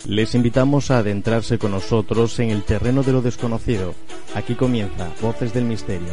Les invitamos a adentrarse con nosotros en el terreno de lo desconocido. Aquí comienza Voces del Misterio.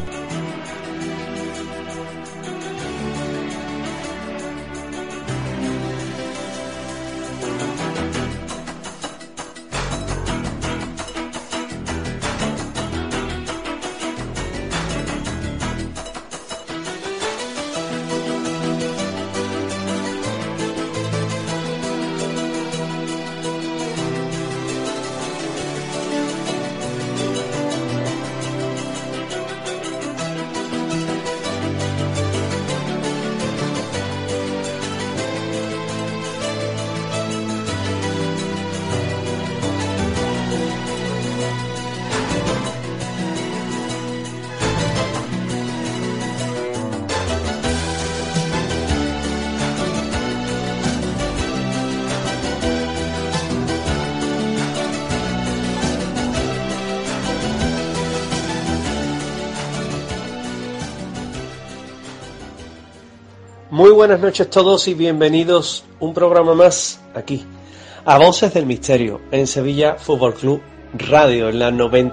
Muy buenas noches todos y bienvenidos un programa más aquí, a Voces del Misterio, en Sevilla Fútbol Club Radio, en la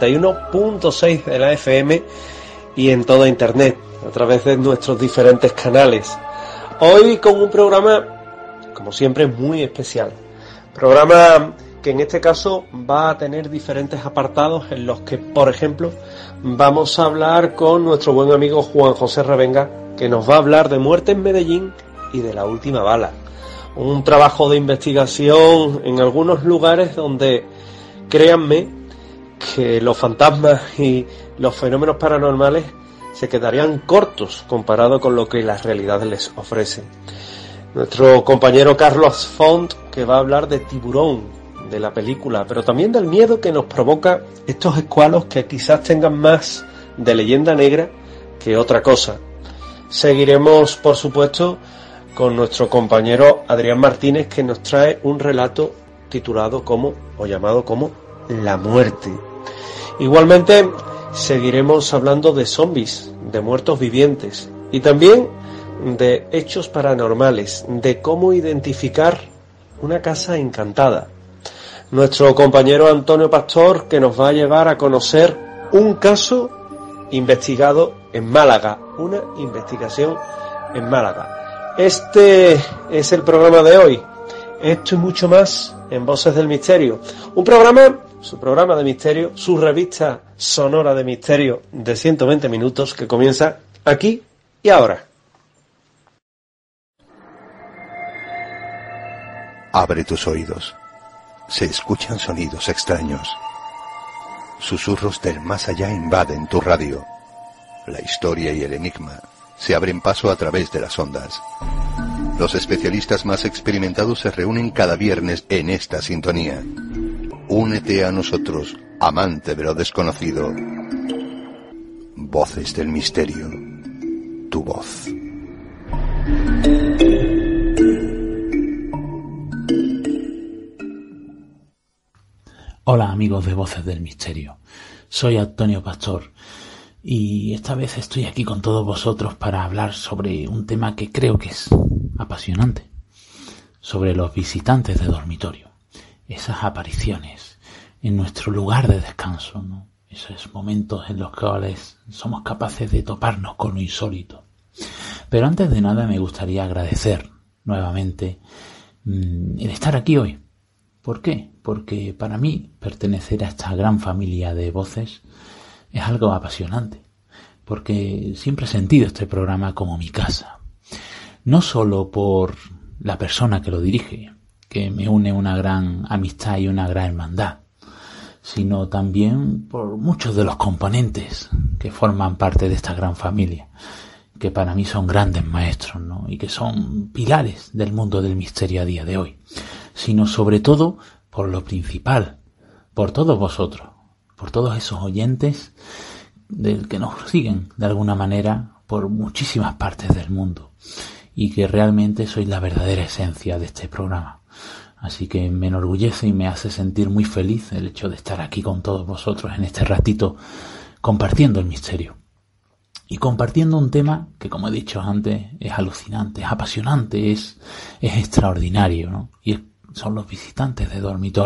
91.6 de la FM y en toda internet, a través de nuestros diferentes canales. Hoy con un programa, como siempre, muy especial. Programa que en este caso va a tener diferentes apartados en los que, por ejemplo, vamos a hablar con nuestro buen amigo Juan José Revenga, que nos va a hablar de muerte en Medellín y de la última bala. Un trabajo de investigación en algunos lugares donde, créanme, que los fantasmas y los fenómenos paranormales se quedarían cortos comparado con lo que la realidad les ofrece. Nuestro compañero Carlos Font, que va a hablar de Tiburón, de la película, pero también del miedo que nos provoca estos escualos que quizás tengan más de leyenda negra que otra cosa. Seguiremos, por supuesto, con nuestro compañero Adrián Martínez, que nos trae un relato titulado como, o llamado como, La Muerte. Igualmente, seguiremos hablando de zombies, de muertos vivientes, y también de hechos paranormales, de cómo identificar una casa encantada. Nuestro compañero Antonio Pastor, que nos va a llevar a conocer un caso investigado en Málaga, una investigación en Málaga. Este es el programa de hoy. Esto y mucho más en Voces del Misterio. Un programa, su programa de misterio, su revista sonora de misterio de 120 minutos que comienza aquí y ahora. Abre tus oídos. Se escuchan sonidos extraños. Susurros del más allá invaden tu radio. La historia y el enigma se abren paso a través de las ondas. Los especialistas más experimentados se reúnen cada viernes en esta sintonía. Únete a nosotros, amante de lo desconocido. Voces del Misterio. Tu voz. Hola amigos de Voces del Misterio, soy Antonio Pastor y esta vez estoy aquí con todos vosotros para hablar sobre un tema que creo que es apasionante, sobre los visitantes de dormitorio, esas apariciones en nuestro lugar de descanso, ¿no? Esos momentos en los cuales somos capaces de toparnos con lo insólito. Pero antes de nada me gustaría agradecer nuevamente el estar aquí hoy. ¿Por qué? Porque para mí pertenecer a esta gran familia de voces es algo apasionante, porque siempre he sentido este programa como mi casa. No solo por la persona que lo dirige, que me une una gran amistad y una gran hermandad, sino también por muchos de los componentes que forman parte de esta gran familia, que para mí son grandes maestros, ¿no? Y que son pilares del mundo del misterio a día de hoy, sino sobre todo por lo principal, por todos vosotros, por todos esos oyentes que nos siguen de alguna manera por muchísimas partes del mundo y que realmente sois la verdadera esencia de este programa. Así que me enorgullece y me hace sentir muy feliz el hecho de estar aquí con todos vosotros en este ratito compartiendo el misterio. Y compartiendo un tema que, como he dicho antes, es alucinante, es apasionante, es extraordinario, ¿no? Y son los visitantes de dormitorio.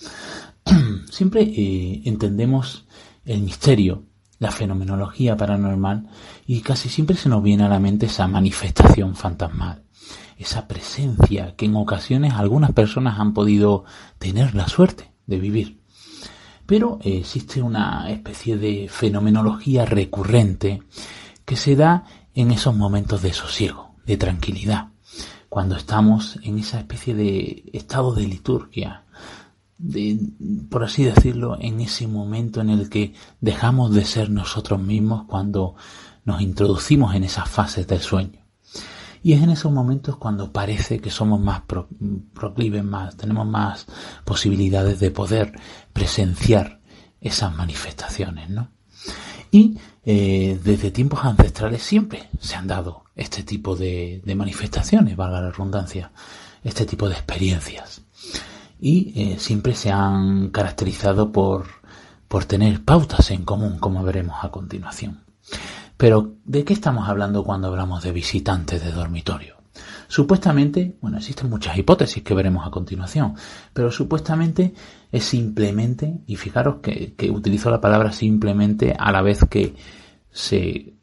Siempre entendemos el misterio, la fenomenología paranormal, y casi siempre se nos viene a la mente esa manifestación fantasmal, esa presencia que en ocasiones algunas personas han podido tener la suerte de vivir. Pero existe una especie de fenomenología recurrente que se da en esos momentos de sosiego, de tranquilidad, cuando estamos en esa especie de estado de liturgia, por así decirlo, en ese momento en el que dejamos de ser nosotros mismos cuando nos introducimos en esas fases del sueño. Y es en esos momentos cuando parece que somos más proclives, tenemos más posibilidades de poder presenciar esas manifestaciones, ¿no? Y desde tiempos ancestrales siempre se han dado este tipo de manifestaciones, valga la redundancia, este tipo de experiencias. Y siempre se han caracterizado por tener pautas en común, como veremos a continuación. Pero, ¿de qué estamos hablando cuando hablamos de visitantes de dormitorio? Supuestamente, existen muchas hipótesis que veremos a continuación, pero supuestamente es simplemente, y fijaros que utilizo la palabra simplemente a la vez que se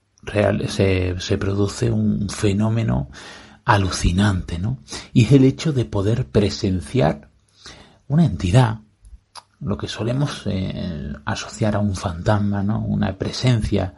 produce un fenómeno alucinante, ¿no? Y es el hecho de poder presenciar una entidad, lo que solemos asociar a un fantasma, ¿no? Una presencia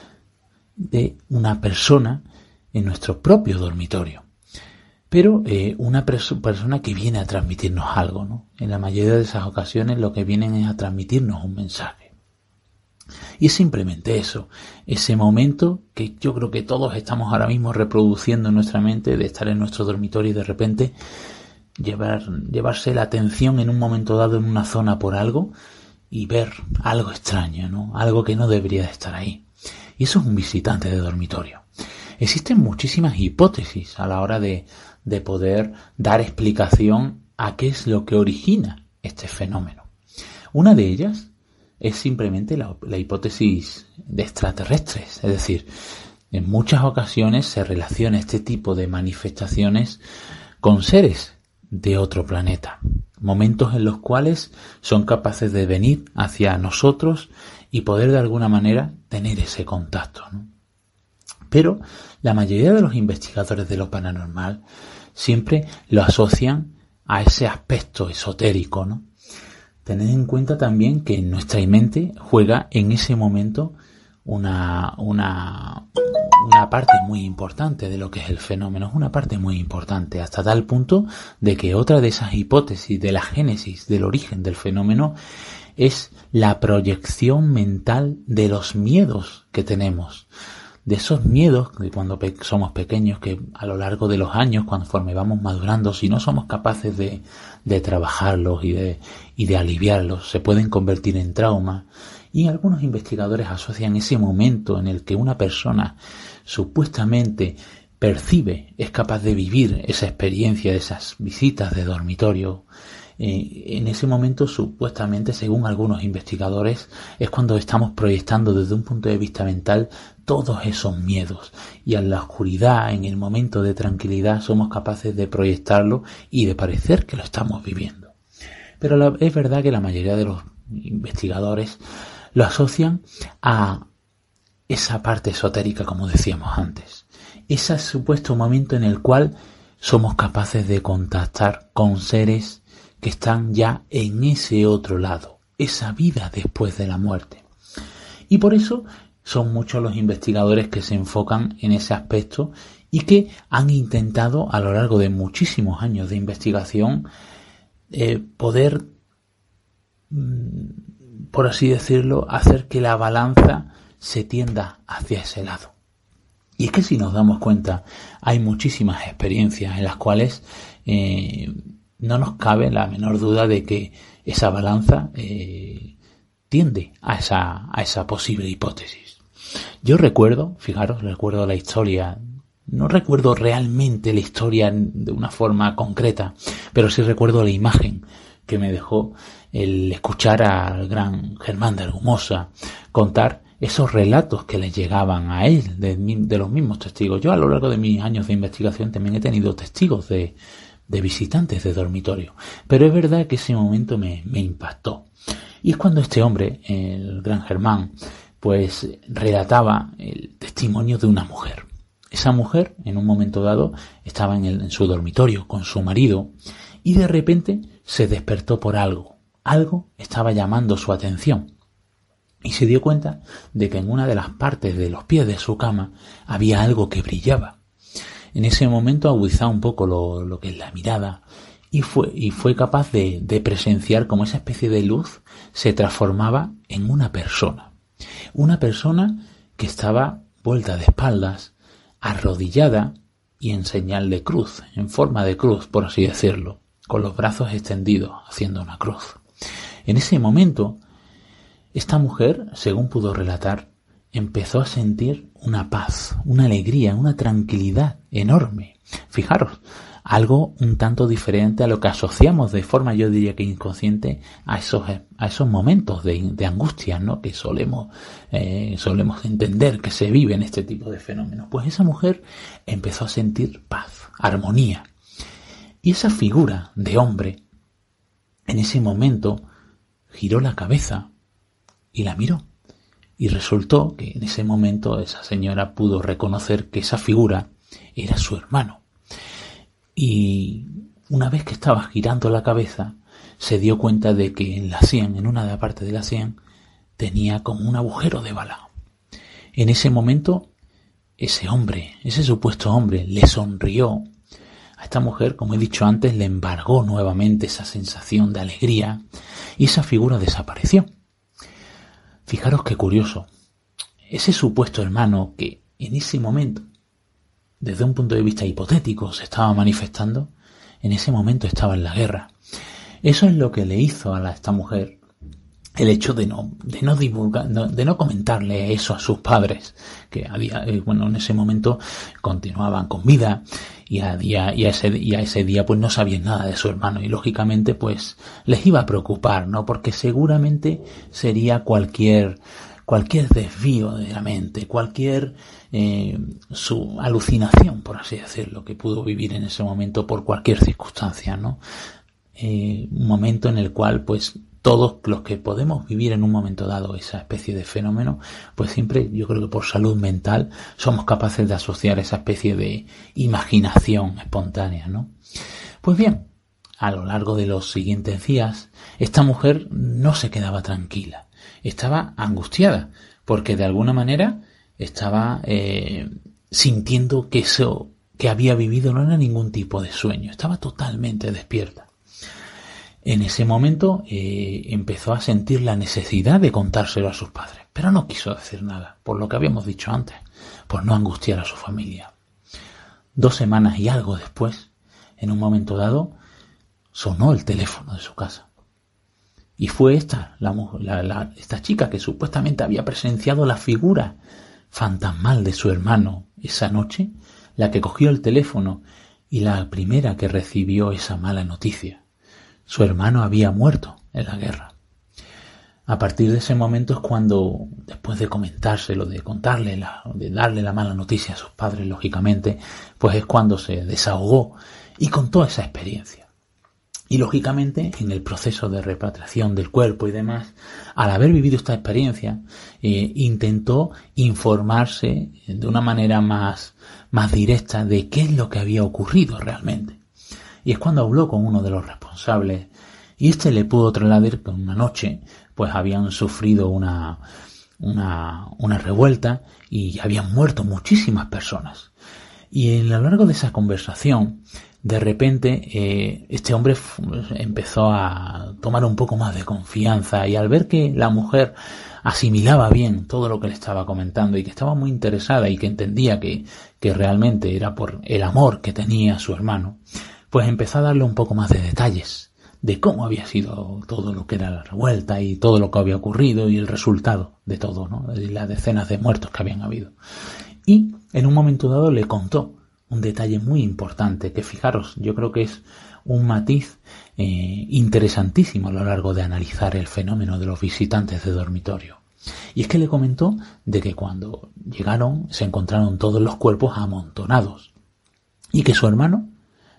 de una persona en nuestro propio dormitorio. Pero una persona que viene a transmitirnos algo, ¿no? En la mayoría de esas ocasiones lo que vienen es a transmitirnos un mensaje. Y es simplemente eso, ese momento que yo creo que todos estamos ahora mismo reproduciendo en nuestra mente, de estar en nuestro dormitorio y de repente llevarse la atención en un momento dado en una zona por algo y ver algo extraño, ¿no? Algo que no debería de estar ahí. Y eso es un visitante de dormitorio. Existen muchísimas hipótesis a la hora de poder dar explicación a qué es lo que origina este fenómeno. Una de ellas es simplemente la hipótesis de extraterrestres, es decir, en muchas ocasiones se relaciona este tipo de manifestaciones con seres de otro planeta, momentos en los cuales son capaces de venir hacia nosotros y poder de alguna manera tener ese contacto, ¿no? Pero la mayoría de los investigadores de lo paranormal siempre lo asocian a ese aspecto esotérico, ¿no? Tened en cuenta también que nuestra mente juega en ese momento una parte muy importante de lo que es el fenómeno, es una parte muy importante, hasta tal punto de que otra de esas hipótesis de la génesis, del origen del fenómeno, es la proyección mental de los miedos que tenemos. De esos miedos de cuando somos pequeños, que a lo largo de los años, conforme vamos madurando, si no somos capaces de trabajarlos y de aliviarlos, se pueden convertir en trauma. Y algunos investigadores asocian ese momento en el que una persona supuestamente percibe, es capaz de vivir esa experiencia de esas visitas de dormitorio. En ese momento, supuestamente, según algunos investigadores, es cuando estamos proyectando desde un punto de vista mental todos esos miedos, y en la oscuridad, en el momento de tranquilidad, somos capaces de proyectarlo y de parecer que lo estamos viviendo. Pero es verdad que la mayoría de los investigadores lo asocian a esa parte esotérica, como decíamos antes, ese supuesto momento en el cual somos capaces de contactar con seres que están ya en ese otro lado, esa vida después de la muerte. Y por eso son muchos los investigadores que se enfocan en ese aspecto y que han intentado a lo largo de muchísimos años de investigación poder, por así decirlo, hacer que la balanza se tienda hacia ese lado. Y es que si nos damos cuenta, hay muchísimas experiencias en las cuales no nos cabe la menor duda de que esa balanza tiende a esa posible hipótesis. Yo recuerdo la historia, no recuerdo realmente la historia de una forma concreta, pero sí recuerdo la imagen que me dejó el escuchar al gran Germán de Argumosa contar esos relatos que le llegaban a él de los mismos testigos. Yo a lo largo de mis años de investigación también he tenido testigos de de visitantes de dormitorio. Pero es verdad que ese momento me impactó. Y es cuando este hombre, el gran Germán, pues relataba el testimonio de una mujer. Esa mujer, en un momento dado, estaba en su dormitorio con su marido y de repente se despertó por algo. Algo estaba llamando su atención. Y se dio cuenta de que en una de las partes de los pies de su cama había algo que brillaba. En ese momento agudizaba un poco lo que es la mirada y fue capaz de presenciar cómo esa especie de luz se transformaba en una persona. Una persona que estaba vuelta de espaldas, arrodillada y en señal de cruz, en forma de cruz, por así decirlo, con los brazos extendidos, haciendo una cruz. En ese momento, esta mujer, según pudo relatar, empezó a sentir una paz, una alegría, una tranquilidad enorme. Fijaros, algo un tanto diferente a lo que asociamos de forma, yo diría que inconsciente, a esos momentos de angustia, ¿no? Que solemos entender que se vive en este tipo de fenómenos. Pues esa mujer empezó a sentir paz, armonía. Y esa figura de hombre, en ese momento, giró la cabeza y la miró. Y resultó que en ese momento esa señora pudo reconocer que esa figura era su hermano. Y una vez que estaba girando la cabeza, se dio cuenta de que en la sien, en una de las partes de la sien, tenía como un agujero de bala. En ese momento, ese hombre, ese supuesto hombre, le sonrió. A esta mujer, como he dicho antes, le embargó nuevamente esa sensación de alegría y esa figura desapareció. Fijaros qué curioso. Ese supuesto hermano que en ese momento, desde un punto de vista hipotético, se estaba manifestando, en ese momento estaba en la guerra. Eso es lo que le hizo a esta mujer el hecho de no divulgar, de no comentarle eso a sus padres, que en ese momento continuaban con vida y a ese día pues no sabían nada de su hermano y lógicamente pues les iba a preocupar, ¿no? Porque seguramente sería cualquier desvío de la mente, cualquier su alucinación, por así decirlo, que pudo vivir en ese momento por cualquier circunstancia, ¿no? Un momento en el cual, pues, todos los que podemos vivir en un momento dado esa especie de fenómeno, pues siempre, yo creo que por salud mental, somos capaces de asociar esa especie de imaginación espontánea, ¿no? Pues bien, a lo largo de los siguientes días, esta mujer no se quedaba tranquila. Estaba angustiada, porque de alguna manera estaba sintiendo que eso que había vivido no era ningún tipo de sueño, estaba totalmente despierta. En ese momento empezó a sentir la necesidad de contárselo a sus padres, pero no quiso decir nada, por lo que habíamos dicho antes, por no angustiar a su familia. 2 semanas y algo después, en un momento dado, sonó el teléfono de su casa. Y fue esta chica que supuestamente había presenciado la figura fantasmal de su hermano esa noche, la que cogió el teléfono y la primera que recibió esa mala noticia. Su hermano había muerto en la guerra. A partir de ese momento es cuando, después de comentárselo, de darle la mala noticia a sus padres, lógicamente, pues es cuando se desahogó y contó esa experiencia. Y lógicamente, en el proceso de repatriación del cuerpo y demás, al haber vivido esta experiencia, intentó informarse de una manera más directa de qué es lo que había ocurrido realmente. Y es cuando habló con uno de los responsables y este le pudo trasladar que una noche pues habían sufrido una revuelta y habían muerto muchísimas personas. Y a lo largo de esa conversación, de repente este hombre empezó a tomar un poco más de confianza y al ver que la mujer asimilaba bien todo lo que le estaba comentando y que estaba muy interesada y que entendía que realmente era por el amor que tenía a su hermano, pues empezó a darle un poco más de detalles de cómo había sido todo lo que era la revuelta y todo lo que había ocurrido y el resultado de todo, ¿no? De las decenas de muertos que habían habido. Y en un momento dado le contó un detalle muy importante que, fijaros, yo creo que es un matiz interesantísimo a lo largo de analizar el fenómeno de los visitantes de dormitorio. Y es que le comentó de que cuando llegaron se encontraron todos los cuerpos amontonados y que su hermano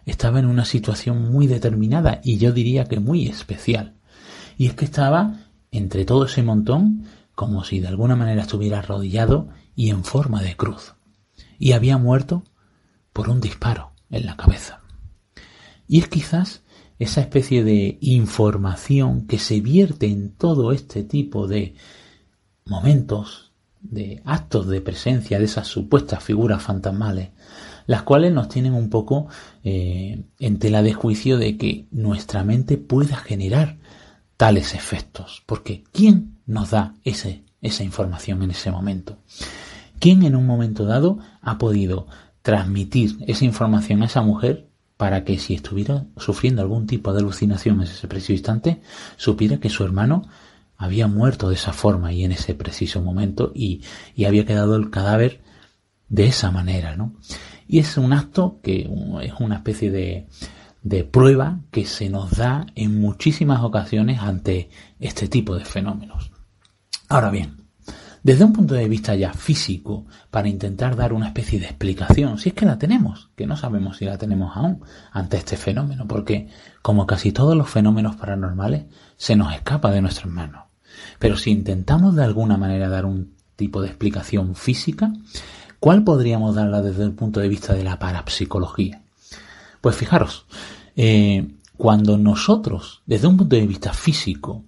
estaba en una situación muy determinada y yo diría que muy especial. Y es que estaba entre todo ese montón como si de alguna manera estuviera arrodillado y en forma de cruz. Y había muerto por un disparo en la cabeza. Y es quizás esa especie de información que se vierte en todo este tipo de momentos, de actos de presencia de esas supuestas figuras fantasmales, las cuales nos tienen un poco en tela de juicio de que nuestra mente pueda generar tales efectos. Porque ¿quién nos da esa información en ese momento? ¿Quién en un momento dado ha podido transmitir esa información a esa mujer para que, si estuviera sufriendo algún tipo de alucinación en ese preciso instante, supiera que su hermano había muerto de esa forma y en ese preciso momento y había quedado el cadáver de esa manera, ¿no? Y es un acto que es una especie de prueba que se nos da en muchísimas ocasiones ante este tipo de fenómenos. Ahora bien, desde un punto de vista ya físico, para intentar dar una especie de explicación, si es que la tenemos, que no sabemos si la tenemos aún ante este fenómeno, porque como casi todos los fenómenos paranormales, se nos escapa de nuestras manos. Pero si intentamos de alguna manera dar un tipo de explicación física, ¿cuál podríamos darla desde el punto de vista de la parapsicología? Pues fijaros, cuando nosotros, desde un punto de vista físico,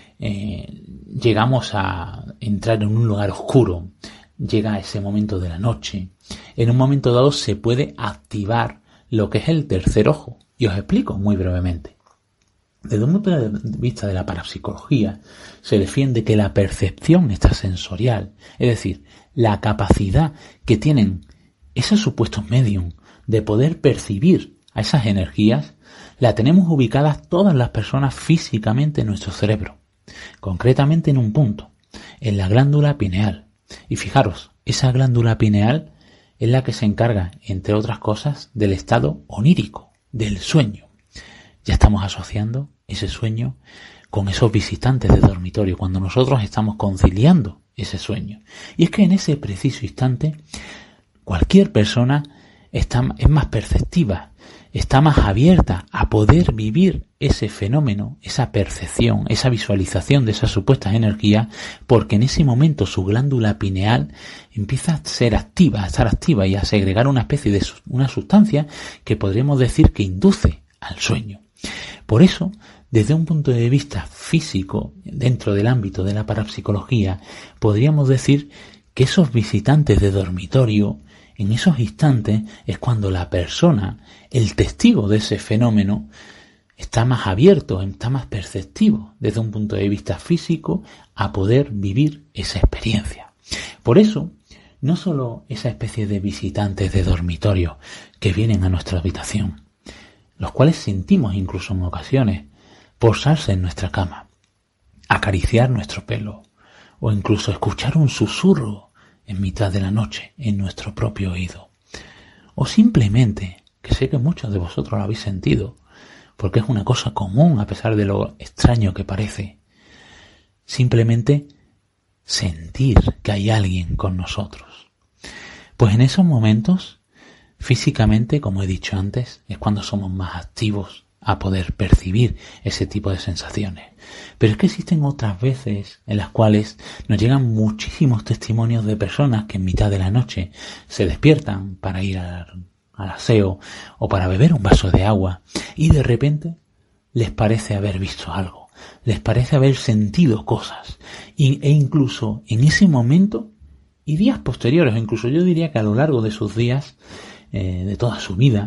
llegamos a entrar en un lugar oscuro, llega ese momento de la noche, en un momento dado se puede activar lo que es el tercer ojo. Y os explico muy brevemente. Desde un punto de vista de la parapsicología, se defiende que la percepción extrasensorial, es decir, la capacidad que tienen esos supuestos medium de poder percibir a esas energías, la tenemos ubicadas todas las personas físicamente en nuestro cerebro, concretamente en un punto, en la glándula pineal. Y fijaros, esa glándula pineal es la que se encarga, entre otras cosas, del estado onírico, del sueño. Ya estamos asociando ese sueño con esos visitantes de dormitorio, cuando nosotros estamos conciliando ese sueño. Y es que en ese preciso instante, cualquier persona es más perceptiva, está más abierta a poder vivir ese fenómeno, esa percepción, esa visualización de esas supuestas energías, porque en ese momento su glándula pineal empieza a ser activa, a estar activa y a segregar una especie de una sustancia que podríamos decir que induce al sueño. Por eso, desde un punto de vista físico, dentro del ámbito de la parapsicología, podríamos decir que esos visitantes de dormitorio, en esos instantes, es cuando la persona, el testigo de ese fenómeno, está más abierto, está más perceptivo desde un punto de vista físico a poder vivir esa experiencia. Por eso, no solo esa especie de visitantes de dormitorio que vienen a nuestra habitación, los cuales sentimos incluso en ocasiones posarse en nuestra cama, acariciar nuestro pelo o incluso escuchar un susurro en mitad de la noche en nuestro propio oído. O simplemente, que sé que muchos de vosotros lo habéis sentido, porque es una cosa común a pesar de lo extraño que parece, simplemente sentir que hay alguien con nosotros. Pues en esos momentos, físicamente, como he dicho antes, es cuando somos más activos a poder percibir ese tipo de sensaciones. Pero es que existen otras veces en las cuales nos llegan muchísimos testimonios de personas que en mitad de la noche se despiertan para ir al aseo o para beber un vaso de agua y de repente les parece haber visto algo, les parece haber sentido cosas e incluso en ese momento y días posteriores, incluso yo diría que a lo largo de sus días, de toda su vida,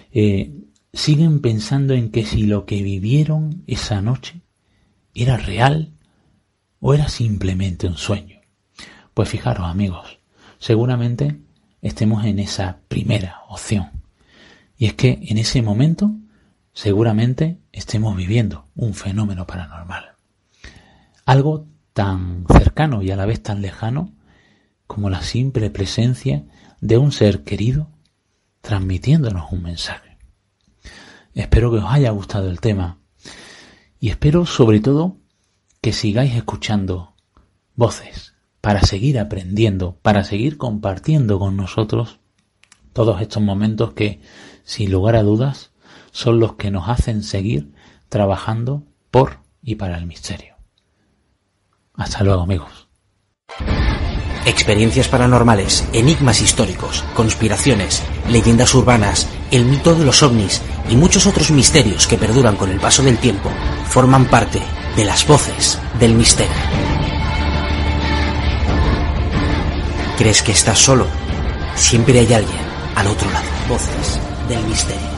siguen pensando en que si lo que vivieron esa noche era real o era simplemente un sueño. Pues fijaros, amigos, seguramente estemos en esa primera opción. Y es que en ese momento seguramente estemos viviendo un fenómeno paranormal. Algo tan cercano y a la vez tan lejano como la simple presencia de un ser querido transmitiéndonos un mensaje. Espero que os haya gustado el tema y espero sobre todo que sigáis escuchando voces para seguir aprendiendo, para seguir compartiendo con nosotros todos estos momentos que, sin lugar a dudas, son los que nos hacen seguir trabajando por y para el misterio. Hasta luego, amigos. Experiencias paranormales, enigmas históricos, conspiraciones, leyendas urbanas, el mito de los ovnis y muchos otros misterios que perduran con el paso del tiempo forman parte de las voces del misterio. ¿Crees que estás solo? Siempre hay alguien al otro lado. Voces del misterio.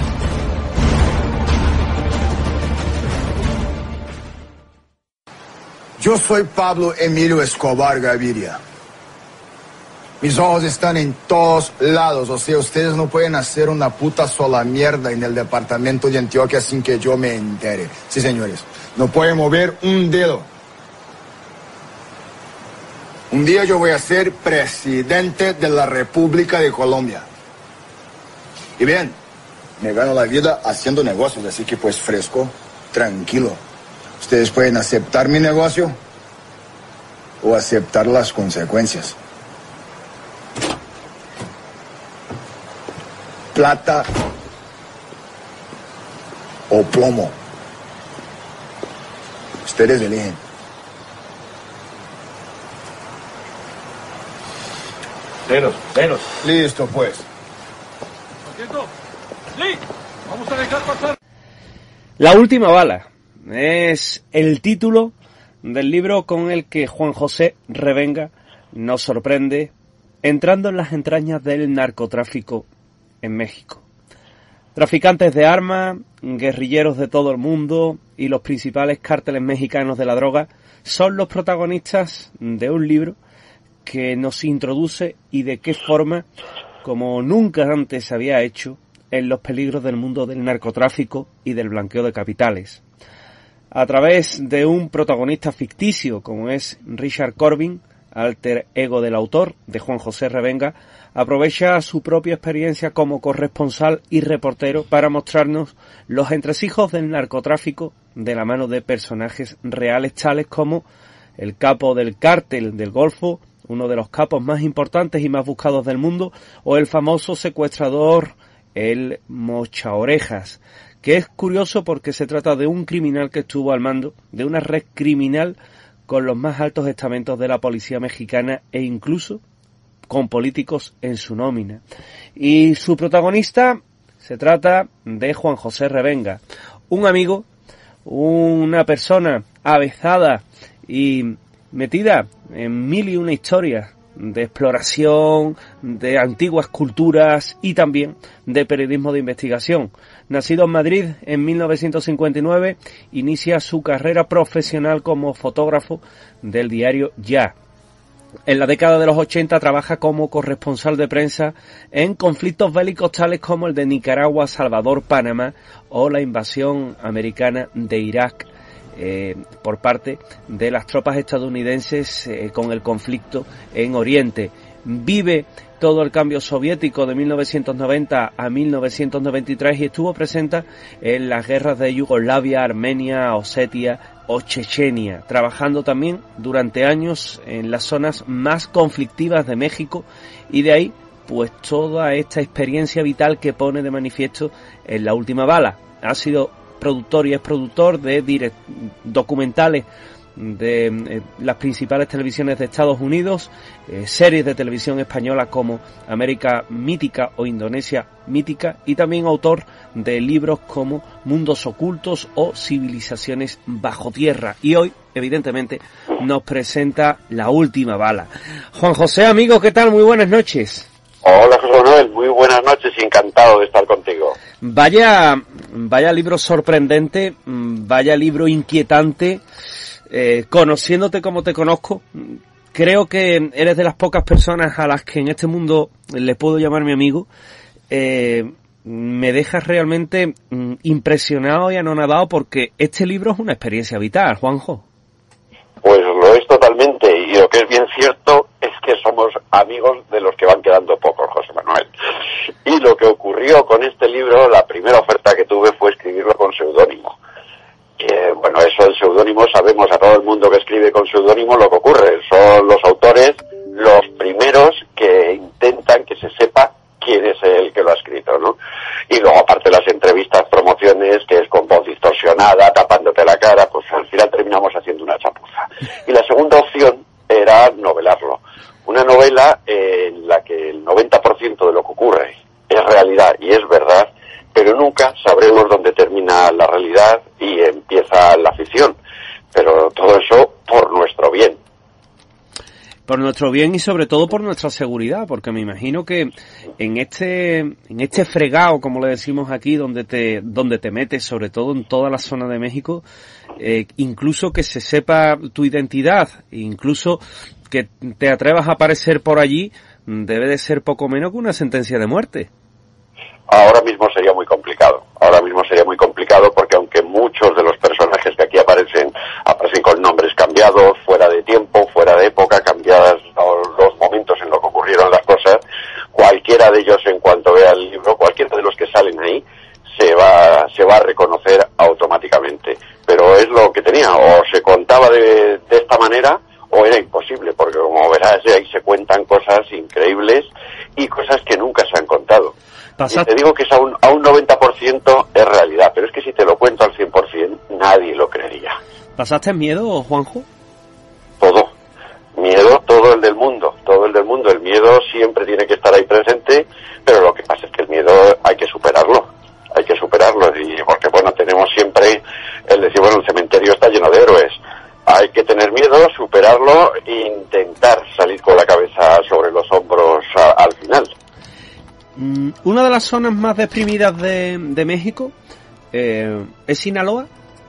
Yo soy Pablo Emilio Escobar Gaviria. Mis ojos están en todos lados, o sea, ustedes no pueden hacer una puta sola mierda en el departamento de Antioquia sin que yo me entere. Sí, señores, no pueden mover un dedo. Un día yo voy a ser presidente de la República de Colombia. Y bien, me gano la vida haciendo negocios, así que pues fresco, tranquilo. Ustedes pueden aceptar mi negocio o aceptar las consecuencias. Plata o plomo. Ustedes eligen. Denos. Listo, pues. Vamos a dejar pasar. La última bala es el título del libro con el que Juan José Revenga nos sorprende entrando en las entrañas del narcotráfico en México. Traficantes de armas, guerrilleros de todo el mundo y los principales cárteles mexicanos de la droga son los protagonistas de un libro que nos introduce y de qué forma, como nunca antes se había hecho, en los peligros del mundo del narcotráfico y del blanqueo de capitales. A través de un protagonista ficticio como es Richard Corbin, alter ego del autor, de Juan José Revenga, aprovecha su propia experiencia como corresponsal y reportero para mostrarnos los entresijos del narcotráfico de la mano de personajes reales tales como el capo del cártel del Golfo, uno de los capos más importantes y más buscados del mundo, o el famoso secuestrador el Mochaorejas, que es curioso porque se trata de un criminal que estuvo al mando de una red criminal con los más altos estamentos de la policía mexicana e incluso con políticos en su nómina. Y su protagonista se trata de Juan José Revenga, un amigo, una persona avezada y metida en mil y una historias de exploración, de antiguas culturas y también de periodismo de investigación. Nacido en Madrid en 1959, inicia su carrera profesional como fotógrafo del diario Ya. En la década de los 80 trabaja como corresponsal de prensa en conflictos bélicos tales como el de Nicaragua, Salvador, Panamá o la invasión americana de Irak por parte de las tropas estadounidenses con el conflicto en Oriente. Vive todo el cambio soviético de 1990 a 1993 y estuvo presente en las guerras de Yugoslavia, Armenia, Osetia o Chechenia, trabajando también durante años en las zonas más conflictivas de México, y de ahí pues toda esta experiencia vital que pone de manifiesto en La última bala. Ha sido productor y es productor de documentales de las principales televisiones de Estados Unidos, series de televisión española como América Mítica o Indonesia Mítica, y también autor de libros como Mundos Ocultos o Civilizaciones Bajo Tierra. Y hoy, evidentemente, nos presenta La última bala. Juan José, amigo, ¿qué tal? Muy buenas noches. Hola, José Manuel, muy buenas noches y encantado de estar contigo. Vaya libro sorprendente, vaya libro inquietante. Conociéndote como te conozco, creo que eres de las pocas personas a las que en este mundo le puedo llamar mi amigo. Me dejas realmente impresionado y anonadado porque este libro es una experiencia vital, Juanjo. Pues lo es totalmente, y lo que es bien cierto es que somos amigos de los que van quedando pocos, José Manuel. Y lo que ocurrió con este libro, la primera oferta que tuve fue escribirlo con seudónimo. Bueno, eso del seudónimo, sabemos a todo el mundo que escribe con seudónimo lo que ocurre. Son los autores los primeros que intentan que se sepa quién es el que lo ha escrito, ¿no? Y luego, aparte, las entrevistas realidad, y es verdad, pero nunca sabremos dónde termina la realidad y empieza la ficción. Pero todo eso por nuestro bien. Por nuestro bien y sobre todo por nuestra seguridad, porque me imagino que en este fregado, como le decimos aquí, donde te metes, sobre todo en toda la zona de México, incluso que se sepa tu identidad, incluso que te atrevas a aparecer por allí, debe de ser poco menos que una sentencia de muerte. Ahora mismo sería muy complicado. Porque aunque muchos de los personajes que aquí aparecen con nombres cambiados, fuera de tiempo, fuera de época, cambiadas los momentos en los que ocurrieron las cosas, cualquiera de ellos, en cuanto vea el libro, cualquiera de los que salen ahí, se va a reconocer automáticamente. Pero es lo que tenía, o se contaba de esta manera, o era imposible, porque como verás, ahí se cuentan cosas increíbles y cosas que nunca se han contado. Y te digo que es a un 90% es realidad, pero es que si te lo cuento al 100%, nadie lo creería. ¿Pasaste miedo, Juanjo? Todo. Miedo, todo el del mundo. El miedo siempre tiene que estar ahí presente, pero lo que pasa es que el miedo hay que superarlo. Y porque, bueno, tenemos siempre el decir, bueno, el cementerio está lleno de héroes. Hay que tener miedo, superarlo e intentar salir con la cabeza sobre los hombros al final. Una de las zonas más deprimidas de México es Sinaloa.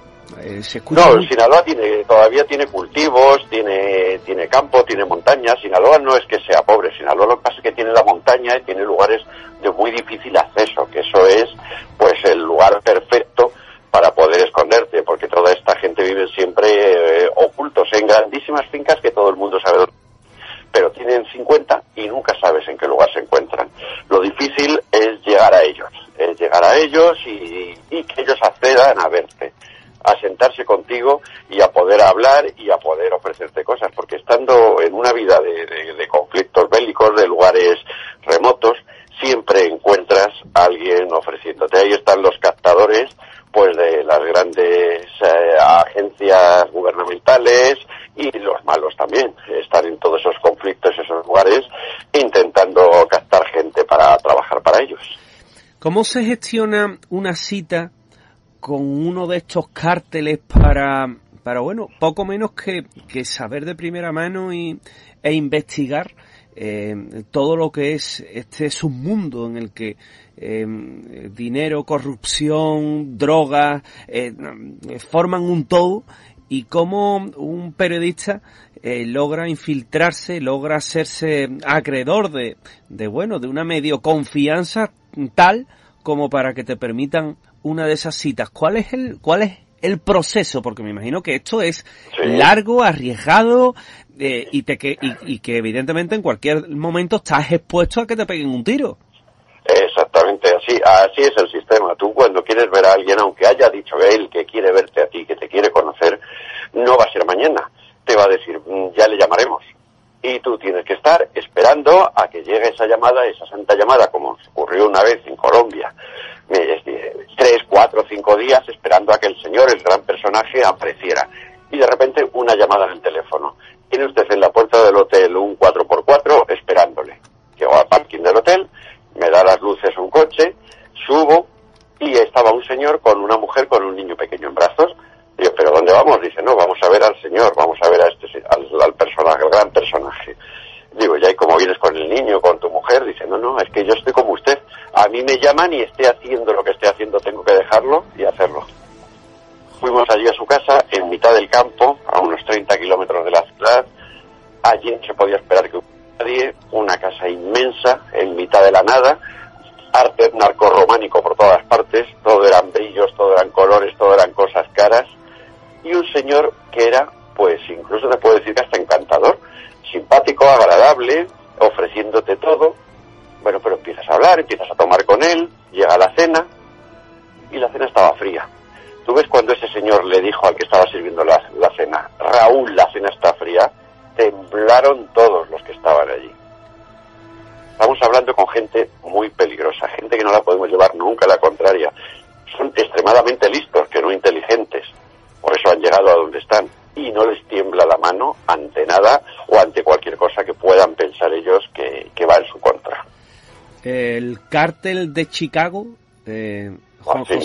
No, Sinaloa todavía tiene cultivos, tiene campo, tiene montaña. Sinaloa no es que sea pobre, Sinaloa lo que pasa es que tiene la montaña y tiene lugares de muy difícil acceso, que eso es pues el lugar perfecto para poder esconderte, porque toda esta gente vive siempre ocultos en grandísimas fincas que todo el mundo sabe dónde, pero tienen 50 y nunca sabes en qué lugar se encuentran. Lo difícil es llegar a ellos y que ellos accedan a verte, a sentarse contigo y a poder hablar y a poder ofrecerte cosas, porque estando en una vida de conflictos bélicos, de lugares remotos, siempre encuentras a alguien ofreciéndote. Ahí están los captadores pues de las grandes agencias gubernamentales, y los malos también están en todos esos conflictos, esos lugares, intentando captar gente para trabajar para ellos. ¿Cómo se gestiona una cita con uno de estos cárteles para bueno, poco menos que saber de primera mano e investigar todo lo que es este submundo en el que dinero, corrupción, drogas forman un todo, y cómo un periodista logra infiltrarse, logra hacerse acreedor de una medio confianza tal como para que te permitan una de esas citas? ¿Cuál es el proceso? Porque me imagino que esto es largo, arriesgado, y que evidentemente en cualquier momento estás expuesto a que te peguen un tiro. Exactamente, así es el sistema. Tú cuando quieres ver a alguien, aunque haya dicho él que quiere verte a ti, que te quiere conocer, no va a ser mañana. Te va a decir, ya le llamaremos. Y tú tienes que estar esperando a que llegue esa llamada, esa santa llamada, como ocurrió una vez en Colombia. 3, 4, 5 días esperando a que el señor, el gran personaje, apareciera. Y de repente una llamada en el teléfono. Tiene usted en la puerta del hotel un 4x4 esperándole. Llego al parking del hotel, me da las luces un coche, subo y estaba un señor con una mujer con un niño pequeño en brazos. Digo, ¿pero dónde vamos? Dice, no, vamos a ver al señor, vamos a ver a al personaje, al gran personaje. Digo, ya, ¿y cómo vienes con el niño, con tu mujer? Dice, no, es que yo estoy como usted. A mí me llaman y esté haciendo lo que esté haciendo, tengo que dejarlo y hacerlo. Fuimos allí a su casa, en mitad del campo, a unos 30 kilómetros de la ciudad. Allí no se podía esperar que hubiera nadie, una casa inmensa, en mitad de la nada, arte narcorrománico por todas partes, todo eran brillos, todo eran colores, todo eran cosas caras, y un señor que era, pues incluso te puedo decir que hasta encantador, simpático, agradable, ofreciéndote todo. Bueno, pero empiezas a hablar, empiezas a tomar con él, llega la cena, y la cena estaba fría. Tú ves cuando ese señor le dijo al que estaba sirviendo la cena, Raúl, la cena está fría, temblaron todos los que estaban allí. Estamos hablando con gente muy peligrosa, gente que no la podemos llevar nunca a la contraria. Son extremadamente listos, que no inteligentes. Por eso han llegado a donde están. Y no les tiembla la mano ante nada o ante cualquier cosa que puedan pensar ellos que va en su contra. El cártel de Chicago, Juan José.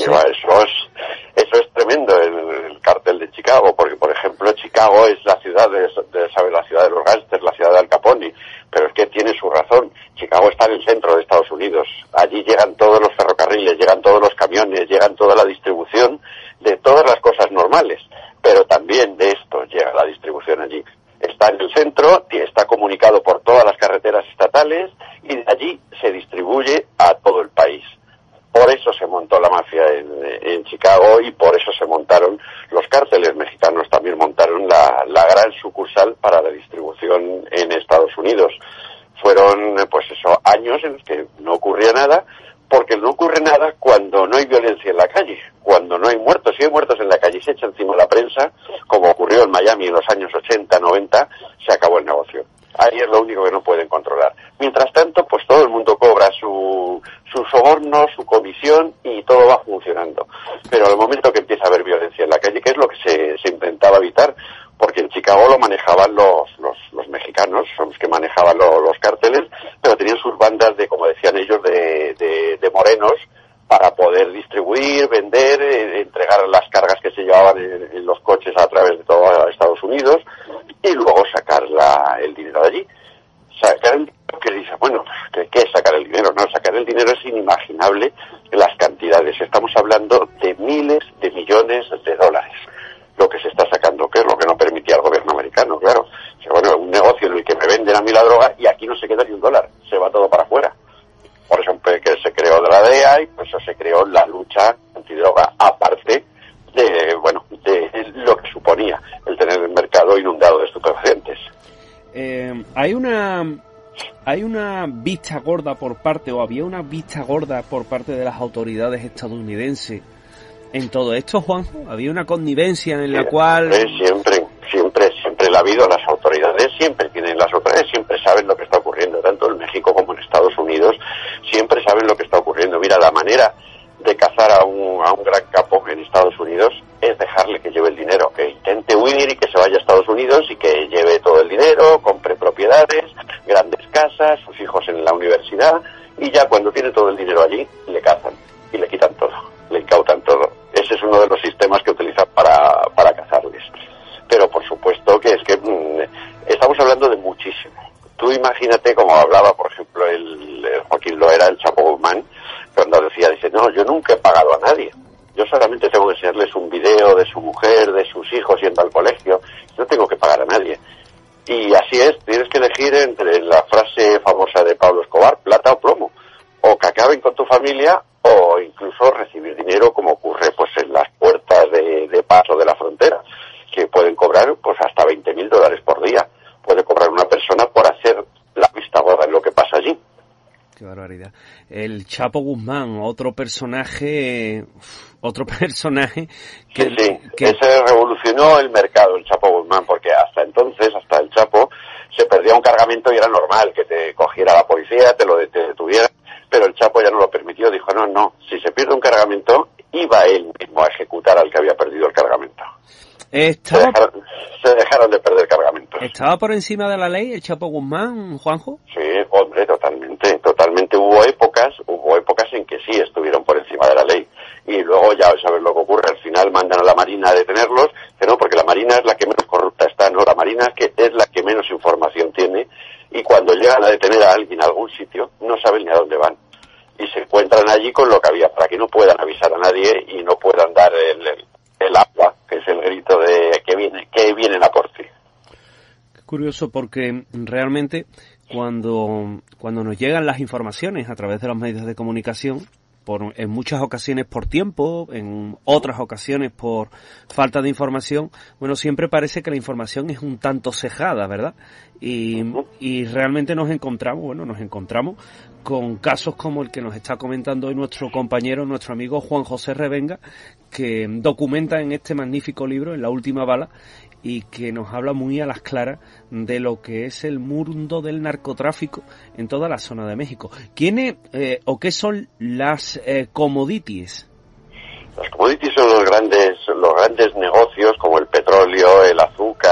Eso es tremendo, el cártel de Chicago, porque por ejemplo Chicago es la ciudad la ciudad de los gángsters, la ciudad de Al Capone, pero es que tiene su razón. Chicago está en el centro de Estados Unidos. Allí llegan todos los ferrocarriles, llegan todos los camiones, llegan toda la distribución de todas las cosas normales, pero también de esto llega la distribución allí. Está en el centro, está comunicado por todas las carreteras estatales y de allí se distribuye a todo el país. Por eso se montó la mafia en Chicago y por eso se montaron los cárteles mexicanos. También montaron la gran sucursal para la distribución en Estados Unidos. Fueron, años en los que no ocurría nada, porque no ocurre nada cuando no hay violencia en la calle, cuando no hay muertos. Si hay muertos en la calle y se echa encima la prensa, como ocurrió en Miami en los años 80, 90, se acabó el negocio. Ahí es lo único que no pueden controlar. Mientras tanto, pues todo el mundo cobra su soborno, su comisión y todo va funcionando. Pero al momento que empieza a haber violencia en la calle, que es lo que se intentaba evitar, porque en Chicago lo manejaban los mexicanos, son los que manejaban los cárteles, pero tenían sus bandas de, como decían ellos, de morenos, para poder distribuir, vender, entregar las cargas que se llevaban en los coches a través de todo Estados Unidos y luego sacar el dinero de allí. Sacar el dinero, que dice, bueno, ¿qué es sacar el dinero? No, sacar el dinero es inimaginable las cantidades. Estamos hablando de miles de millones de dólares. Lo que se está sacando, que es lo que no permitía el gobierno americano, claro. O sea, bueno, un negocio en el que me venden a mí la droga y aquí no se queda ni un dólar, se va todo para afuera. Por eso que se creó de la DEA y por eso se creó la lucha antidroga, aparte de lo que suponía el tener el mercado inundado de estupefacientes. Hay una vista gorda había una vista gorda por parte de las autoridades estadounidenses en todo esto, Juanjo. Había una connivencia en la cual... Siempre la ha habido. Las autoridades siempre saben lo que está ocurriendo, tanto en México como en Estados Unidos, siempre saben lo que está ocurriendo. Mira, la manera de cazar a un gran capo en Estados Unidos es dejarle que lleve el dinero, que intente huir y que se vaya a Estados Unidos y que lleve todo el dinero, compre propiedades, grandes casas, sus hijos en la universidad, y ya cuando tiene todo el dinero allí, le cazan y le quitan todo, le incautan todo. Ese es uno de los sistemas que utilizan para cazarles. Pero por supuesto que es que estamos hablando de muchísimo. Tú imagínate, como hablaba, por ejemplo, el Joaquín Loera, el Chapo Guzmán, cuando dice, no, yo nunca he pagado a nadie. Yo solamente tengo que enseñarles un video de su mujer, de sus hijos yendo al colegio. No tengo que pagar a nadie. Y así es, tienes que elegir entre la frase famosa de Pablo Escobar, plata o plomo. O que acaben con tu familia o incluso recibir dinero, como ocurre pues en las puertas de paso de la frontera, que pueden cobrar pues hasta $20,000 por día. Puede cobrar una persona por hacer la vista gorda en lo que pasa allí. Qué barbaridad. El Chapo Guzmán, otro personaje que... Ese revolucionó el mercado, el Chapo Guzmán, porque hasta entonces, hasta el Chapo, se perdía un cargamento y era normal que te cogiera la policía, te detuviera, pero el Chapo ya no lo permitió, dijo, no, si se pierde un cargamento, iba él mismo a ejecutar al que había perdido el cargamento. Se dejaron de perder cargamentos. ¿Estaba por encima de la ley el Chapo Guzmán, Juanjo? Sí, hombre, totalmente. Hubo épocas en que sí estuvieron por encima de la ley. Y luego ya sabes lo que ocurre, al final mandan a la Marina a detenerlos, que no, porque la Marina es la que menos corrupta está, no, la Marina es la que menos información tiene, y cuando llegan a detener a alguien a algún sitio, no saben ni a dónde van. Y se encuentran allí con lo que había, para que no puedan avisar a nadie y no puedan dar el agua, que es el grito de que vienen a por ti. Curioso, porque realmente cuando nos llegan las informaciones a través de los medios de comunicación, en muchas ocasiones por tiempo, en otras ocasiones por falta de información, bueno, siempre parece que la información es un tanto cejada, ¿verdad? Y realmente nos encontramos con casos como el que nos está comentando hoy nuestro compañero, nuestro amigo Juan José Revenga, que documenta en este magnífico libro, En la última bala, y que nos habla muy a las claras de lo que es el mundo del narcotráfico en toda la zona de México. ¿Quiénes o qué son las commodities? Las commodities son los grandes negocios como el petróleo, el azúcar,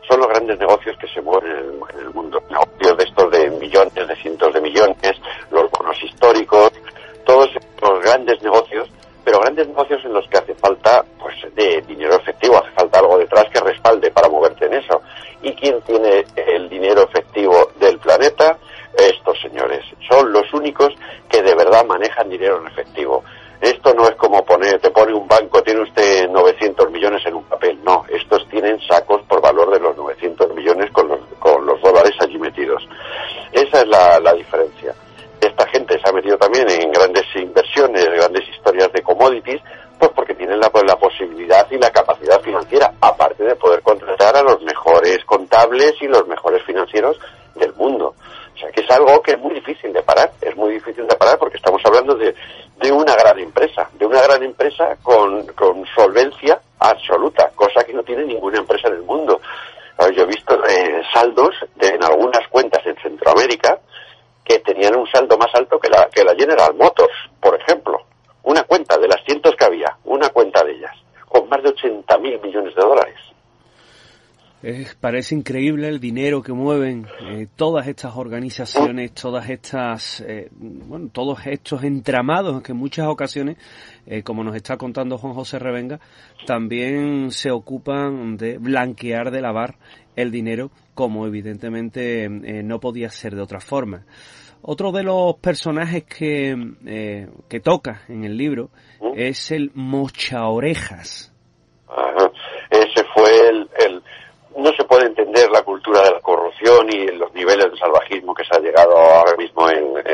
son los grandes negocios que se mueven en el mundo. Negocios de estos de millones, de cientos de millones, los bonos históricos, todos los grandes negocios, pero grandes negocios en los que hace falta pues de dinero efectivo, hace falta algo detrás que respalde para moverte en eso. ¿Y quién tiene el dinero efectivo del planeta? Estos señores. Son los únicos que de verdad manejan dinero en efectivo. Esto no es como te pone un banco, tiene usted 900 millones en un papel. No, estos tienen sacos por valor de los 900 millones con los dólares allí metidos. Esa es la diferencia. Esta gente se ha metido también en grandes inversiones, grandes historias de commodities, pues porque tienen la posibilidad y la capacidad financiera, aparte de poder contratar a los mejores contables y los mejores financieros del mundo. O sea que es algo que es muy difícil de parar, porque estamos hablando de una gran empresa con solvencia absoluta, cosa que no tiene ninguna empresa en el mundo. Yo he visto saldos en algunas cuentas en Centroamérica que tenían un saldo más alto que la General Motors, por ejemplo. Una cuenta de las cientos que había, una cuenta de ellas, con más de 80.000 millones de dólares. Parece increíble el dinero que mueven todas estas organizaciones, todas estas, todos estos entramados que en muchas ocasiones, como nos está contando Juan José Revenga, también se ocupan de blanquear, de lavar el dinero, como evidentemente no podía ser de otra forma. Otro de los personajes que toca en el libro es el Mochaorejas. Ajá. Ese fue el no se puede entender la cultura de la corrupción y los niveles de salvajismo que se ha llegado ahora mismo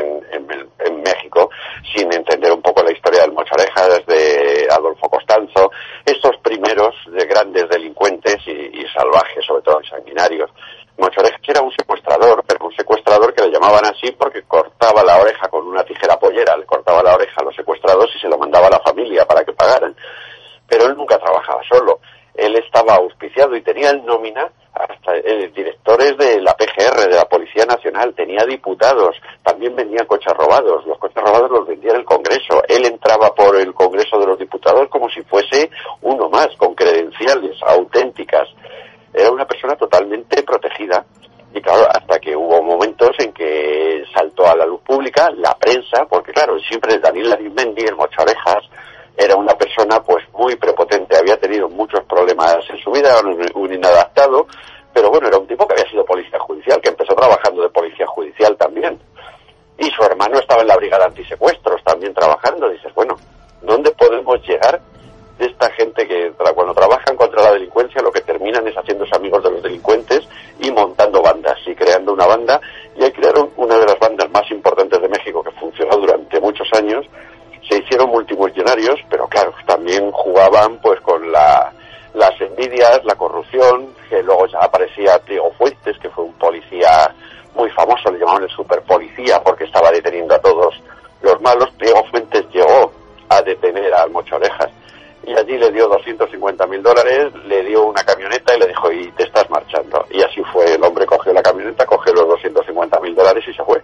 en México sin entender un poco la historia del Mochaorejas, de Adolfo Constanzo, estos primeros de grandes delincuentes y salvajes, sobre todo sanguinarios. Mochaorejas era un secuestrador, pero un secuestrador que le llamaban así porque cortaba la oreja con una tijera pollera, le cortaba la oreja a los secuestrados y se lo mandaba a la familia para que pagaran. Pero él nunca trabajaba solo. Él estaba auspiciado y tenía en nómina hasta directores de la PGR, de la Policía Nacional, tenía diputados, también vendían coches robados, los coches robados los vendía el Congreso, él entraba por el Congreso de los Diputados como si fuese uno más, con credenciales auténticas. Era una persona totalmente protegida. Y claro, hasta que hubo momentos en que saltó a la luz pública, la prensa, porque claro, siempre Daniel Arizmendi, el Mochaorejas, era una persona pues muy prepotente, había tenido muchos problemas en su vida, un inadaptado, pero bueno, era un tipo que había sido policía judicial, que empezó trabajando de policía judicial también. Y su hermano estaba en la brigada antisecuestros también trabajando. Dices, bueno, ¿dónde podemos llegar de esta gente que cuando trabajan contra la delincuencia lo que terminan es haciéndose amigos de los delincuentes y montando bandas y creando una banda? Y ahí crearon una de las bandas más importantes de México que funcionó durante muchos años. Se hicieron multimillonarios, pero claro, también jugaban pues con las envidias, la corrupción, que luego ya aparecía Priego Fuentes, que fue un policía muy famoso, le llamaban el superpolicía porque estaba deteniendo a todos los malos. Priego Fuentes llegó a detener al Mochaorejas y allí le dio $250,000, le dio una camioneta y le dijo, y te estás marchando. Y así fue, el hombre cogió la camioneta, cogió los $250,000 y se fue.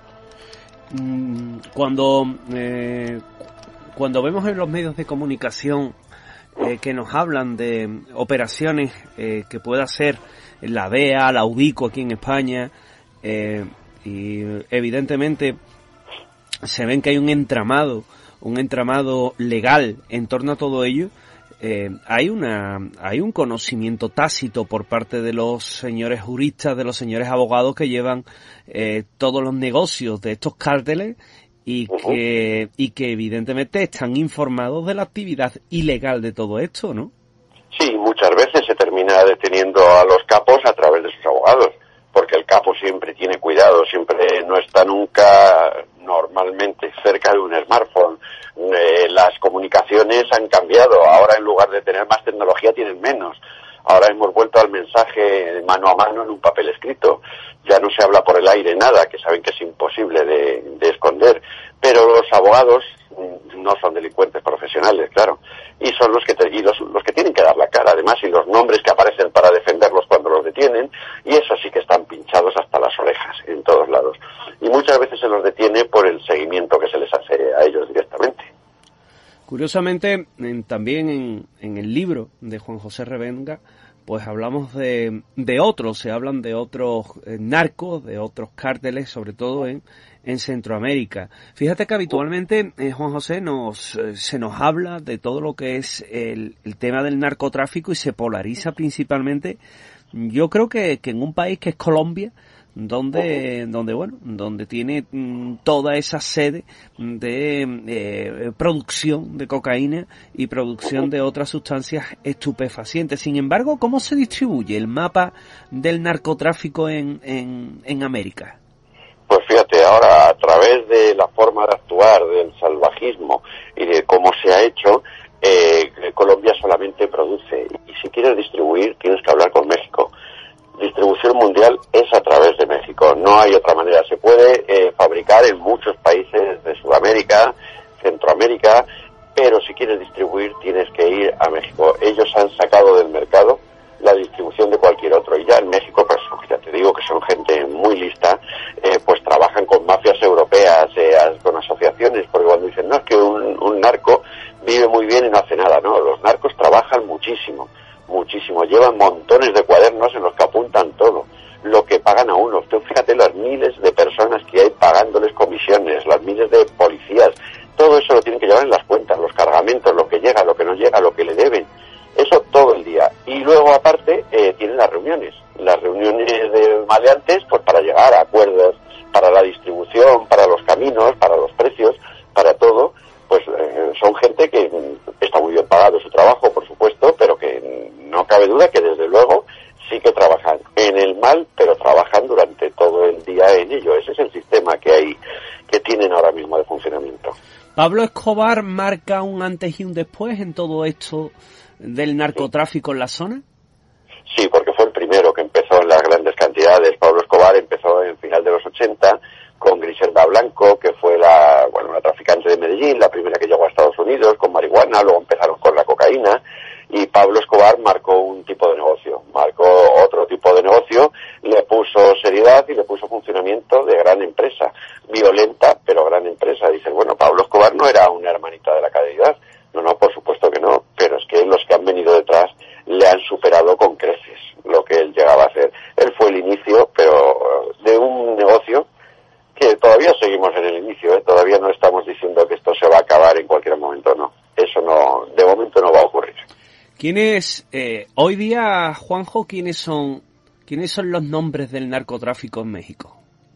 Cuando vemos en los medios de comunicación que nos hablan de operaciones que pueda ser la DEA, la UDICO aquí en España, y evidentemente se ven que hay un entramado legal en torno a todo ello, hay un conocimiento tácito por parte de los señores juristas, de los señores abogados que llevan todos los negocios de estos cárteles y que evidentemente están informados de la actividad ilegal de todo esto, ¿no? Sí, muchas veces se termina deteniendo a los capos a través de sus abogados, porque el capo siempre tiene cuidado, siempre no está nunca normalmente cerca de un smartphone. Las comunicaciones han cambiado, ahora en lugar de tener más tecnología tienen menos. Ahora hemos vuelto al mensaje mano a mano en un papel escrito. Ya no se habla por el aire nada, que saben que es imposible de esconder. Pero los abogados no son delincuentes profesionales, claro. Y son los que tienen que dar la cara, además, y los nombres que aparecen para defenderlos cuando los detienen. Y eso sí que están pinchados hasta las orejas, en todos lados. Y muchas veces se los detiene por el seguimiento que se les hace a ellos directamente. Curiosamente, también en el libro de Juan José Revenga pues hablamos de otros, se hablan de otros narcos, de otros cárteles, sobre todo en Centroamérica. Fíjate que habitualmente, Juan José, se nos habla de todo lo que es el tema del narcotráfico y se polariza principalmente, yo creo que en un país que es Colombia, donde tiene toda esa sede de producción de cocaína y producción de otras sustancias estupefacientes. Sin embargo, ¿cómo se distribuye el mapa del narcotráfico en América? Pues fíjate, ahora a través de la forma de actuar, del salvajismo y de cómo se ha hecho, Colombia solamente produce, y si quieres distribuir tienes que hablar con México. Distribución mundial es a través de México, no hay otra manera. Se puede fabricar en muchos países de Sudamérica, Centroamérica, pero si quieres distribuir tienes que ir a México. Ellos han sacado del mercado la distribución de cualquier otro, y ya en México, pues ya te digo que son gente muy lista, pues trabajan con mafias europeas, con asociaciones, porque cuando dicen, no, es que un narco vive muy bien y no hace nada, no, los narcos trabajan muchísimo, llevan montones de cuadernos en los que apuntan todo, lo que pagan a uno. Tú fíjate las miles de personas que hay pagándoles comisiones, las miles de policías, todo eso lo tienen que llevar en las cuentas, los cargamentos, lo que llega, lo que no llega, lo que le deben, eso todo el día. Y luego aparte tienen las reuniones de maleantes, pues para llegar a acuerdos para la distribución, para los caminos, para los precios, para todo. Pues son gente que está muy bien pagado su trabajo, por supuesto, pero que no cabe duda que desde luego sí que trabajan en el mal, pero trabajan durante todo el día en ello. Ese es el sistema que tienen ahora mismo de funcionamiento. ¿Pablo Escobar marca un antes y un después en todo esto del narcotráfico en la zona? Sí, porque fue el primero que empezó en las grandes cantidades. Pablo Escobar empezó en final de los 80 con Griselda Blanco, que fue una traficante de Medellín, la primera que llegó a Estados Unidos con marihuana, luego empezaron con la cocaína, y Pablo Escobar marcó un tipo de negocio, marcó otro tipo de negocio, le puso seriedad y le puso funcionamiento de gran empresa, violenta, pero gran empresa. Dicen, bueno, Pablo Escobar no era una hermanita de la caridad, no, por supuesto que no, pero es que los que han venido detrás le han superado con creces lo que él llegaba a hacer. Él fue el inicio, pero de un negocio que todavía seguimos en el inicio, todavía no estamos diciendo que esto se va a acabar en cualquier momento, no. Eso no, de momento no va a ocurrir. ¿Quiénes, hoy día, Juanjo, quiénes son los nombres del narcotráfico en México?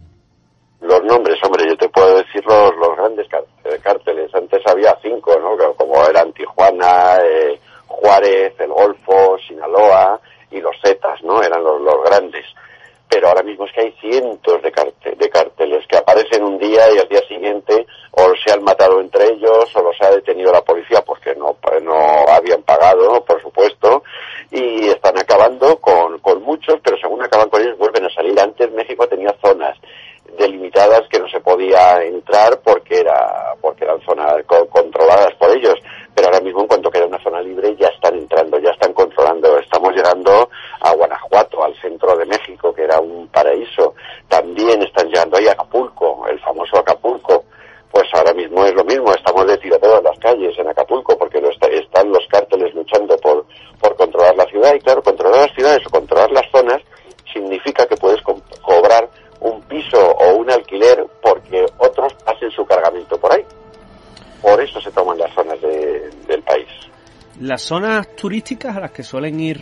Los nombres, hombre, yo te puedo decir los grandes cárteles. Antes había 5, ¿no? Como eran Tijuana, Juárez, El Golfo, Sinaloa y los Zetas, ¿no? Eran los grandes. Pero ahora mismo es que hay cientos de cárteles que aparecen un día y al día siguiente o se han matado entre ellos o los ha detenido la policía porque no habían pagado, ¿no? Por supuesto, y están acabando con muchos, pero según acaban con ellos vuelven a salir. Antes México tenía zonas delimitadas que no se podía entrar porque eran zonas controladas por ellos, pero ahora mismo en cuanto queda una zona libre ya están entrando, ya están controlando. Estamos llegando a Guanajuato, al centro de México, que era un paraíso. También están llegando ahí a Acapulco, el famoso Acapulco. Pues ahora mismo es lo mismo, estamos de tiroteo en las calles en Acapulco porque están los cárteles luchando por controlar la ciudad. Y claro, controlar las ciudades o controlar las zonas significa que puedes cobrar un piso o un alquiler porque otros pasen su cargamento por ahí. Por eso se toman las zonas del país. Las zonas turísticas a las que suelen ir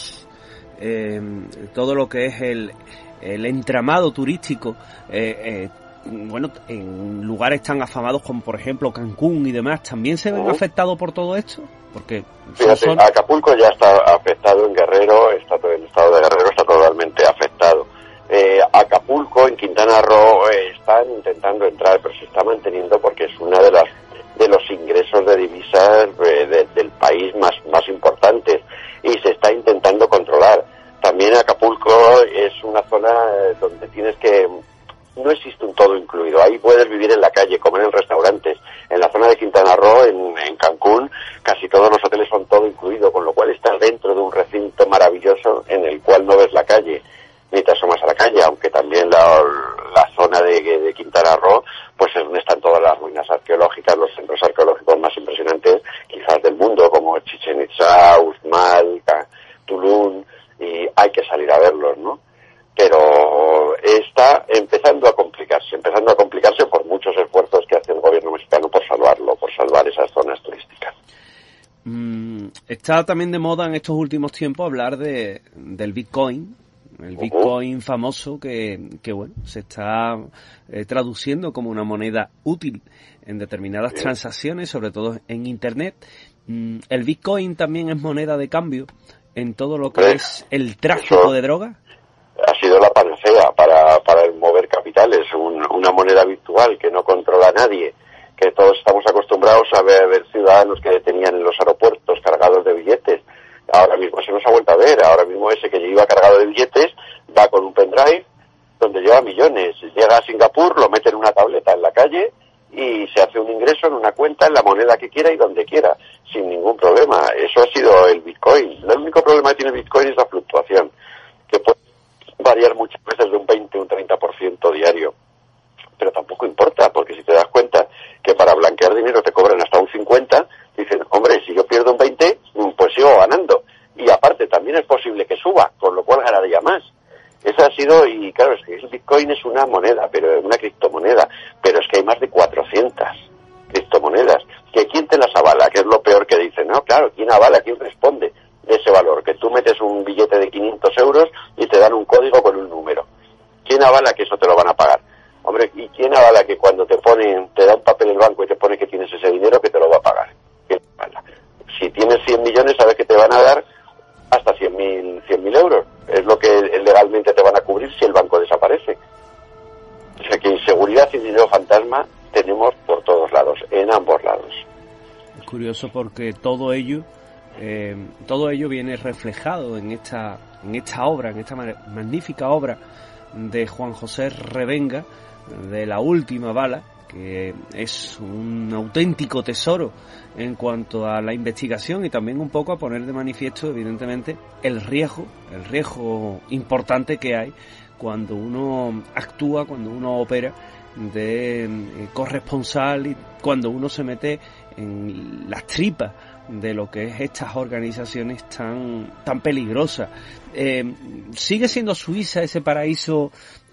todo lo que es el entramado turístico, en lugares tan afamados como por ejemplo Cancún y demás, ¿también se ven afectados por todo esto? Porque fíjate, Acapulco ya está afectado, en Guerrero, el estado de Guerrero está totalmente afectado. Acapulco, en Quintana Roo, están intentando entrar, pero se está manteniendo porque es una de los ingresos de divisas del país más importantes y se está intentando controlar. También Acapulco es una zona donde no existe un todo incluido. Ahí puedes vivir en la calle, comer en restaurantes. En la zona de Quintana Roo, en Cancún, casi todos los hoteles son todo incluido, con lo cual estás dentro de un recinto maravilloso en el cual no ves la calle, ni te asomas a la calle, aunque también la zona de Quintana Roo, pues es donde están todas las ruinas arqueológicas, los centros arqueológicos más impresionantes quizás del mundo, como Chichén Itzá, Uxmal, Tulum. salvar esas zonas turísticas. Está también de moda en estos últimos tiempos hablar del Bitcoin, el Bitcoin famoso que bueno, se está traduciendo como una moneda útil en determinadas transacciones, sobre todo en Internet. ¿El Bitcoin también es moneda de cambio en todo lo que es el tráfico de drogas? Ha sido la panacea para el mover capitales, una moneda virtual que no controla a nadie, que todos estamos acostumbrados a ver ciudadanos que tenían en los aeropuertos cargados de billetes. Ahora mismo se nos ha vuelto a ver, ahora mismo ese que iba cargado de billetes va con un pendrive donde lleva millones, llega a Singapur, lo mete en una tableta en la calle y se hace un ingreso en una cuenta en la moneda que quiera y donde quiera, sin ningún problema. Eso ha sido el Bitcoin. El único problema que tiene el Bitcoin es la fluctuación, que puede variar muchas veces de un 20 o un 30% diario. Pero tampoco importa, porque si te das cuenta que para blanquear dinero te cobran hasta un 50, dicen, hombre, si yo pierdo un 20, pues sigo ganando. Y aparte, también es posible que suba, con lo cual ganaría más. Esa ha sido, y claro, es que el Bitcoin es una moneda, pero una criptomoneda, pero es que hay más de 400 criptomonedas. ¿Que quién te las avala? Que es lo peor que dicen. No, claro, ¿quién avala? ¿Quién responde de ese valor? Que tú metes un billete de 500 euros y te dan un código con un número. ¿Quién avala que eso te lo van a pagar? Hombre, ¿y quién avala que cuando te da un papel el banco y te pone que tienes ese dinero que te lo va a pagar? ¿Quién avala? Si tienes 100 millones, sabes que te van a dar hasta 100.000 euros. Es lo que legalmente te van a cubrir si el banco desaparece. O sea que inseguridad y dinero fantasma tenemos por todos lados, en ambos lados. Es curioso porque todo ello viene reflejado en esta obra, en esta magnífica obra de Juan José Revenga, de La última bala, que es un auténtico tesoro en cuanto a la investigación y también un poco a poner de manifiesto, evidentemente, el riesgo importante que hay cuando uno actúa, cuando uno opera de corresponsal y cuando uno se mete en las tripas de lo que es estas organizaciones tan peligrosas. ¿Sigue siendo Suiza ese paraíso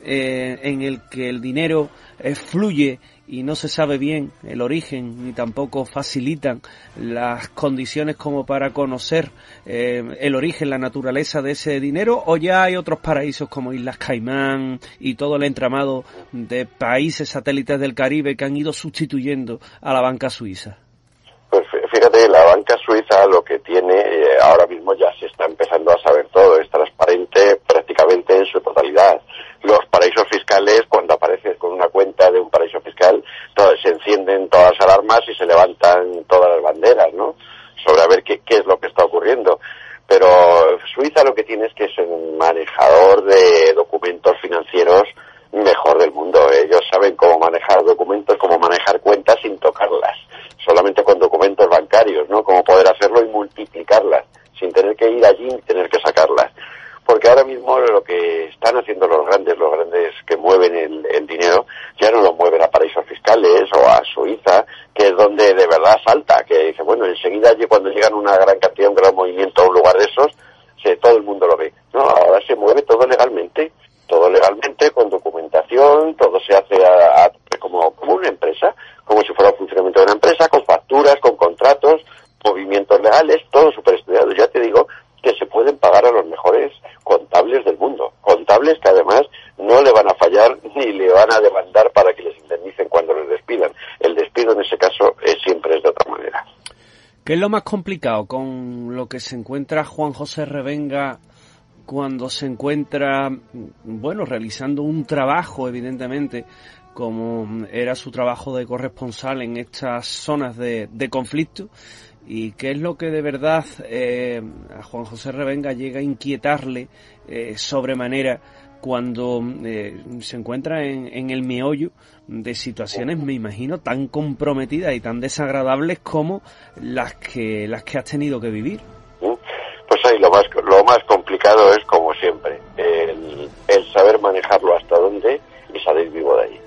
en el que el dinero fluye y no se sabe bien el origen ni tampoco facilitan las condiciones como para conocer el origen, la naturaleza de ese dinero, o ya hay otros paraísos como Islas Caimán y todo el entramado de países satélites del Caribe que han ido sustituyendo a la banca suiza? Pues fíjate, la banca suiza lo que tiene, ahora mismo ya se está empezando a saber todo, es transparente prácticamente en su totalidad. Los paraísos fiscales, cuando apareces con una cuenta de un paraíso fiscal, se encienden todas las alarmas y se levantan todas las banderas, ¿no? Sobre a ver qué es lo que está ocurriendo. Pero Suiza lo que tiene es que es un manejador de documentos financieros mejor del mundo. Ellos saben cómo manejar documentos, cómo manejar cuentas sin tocarlas, solamente con documentos bancarios, ¿no? Cómo poder hacerlo y multiplicarlas, sin tener que ir allí ni tener que sacarlas. Porque ahora mismo lo que están haciendo los grandes que mueven el dinero, ya no lo mueven a paraísos fiscales o a Suiza, que es donde de verdad salta, que dice, bueno, enseguida cuando llegan una gran cantidad, un gran movimiento a un lugar de esos, todo el mundo lo ve. No, ahora se mueve todo legalmente, con documentación, todo se hace como una empresa, como si fuera un funcionamiento de una empresa, con facturas, con contratos, movimientos legales, todo súper estudiado. Ya te digo que se pueden pagar a los mejores contables del mundo, contables que además no le van a fallar ni le van a demandar para que les indemnicen cuando les despidan. El despido en ese caso siempre es de otra manera. ¿Qué es lo más complicado con lo que se encuentra Juan José Revenga cuando se encuentra, bueno, realizando un trabajo, evidentemente, como era su trabajo de corresponsal en estas zonas de conflicto? ¿Y qué es lo que de verdad a Juan José Revenga llega a inquietarle sobremanera cuando se encuentra en el meollo de situaciones, me imagino, tan comprometidas y tan desagradables como las que has tenido que vivir? Pues ahí lo más complicado es, como siempre, el saber manejarlo hasta dónde y salir vivo de ahí.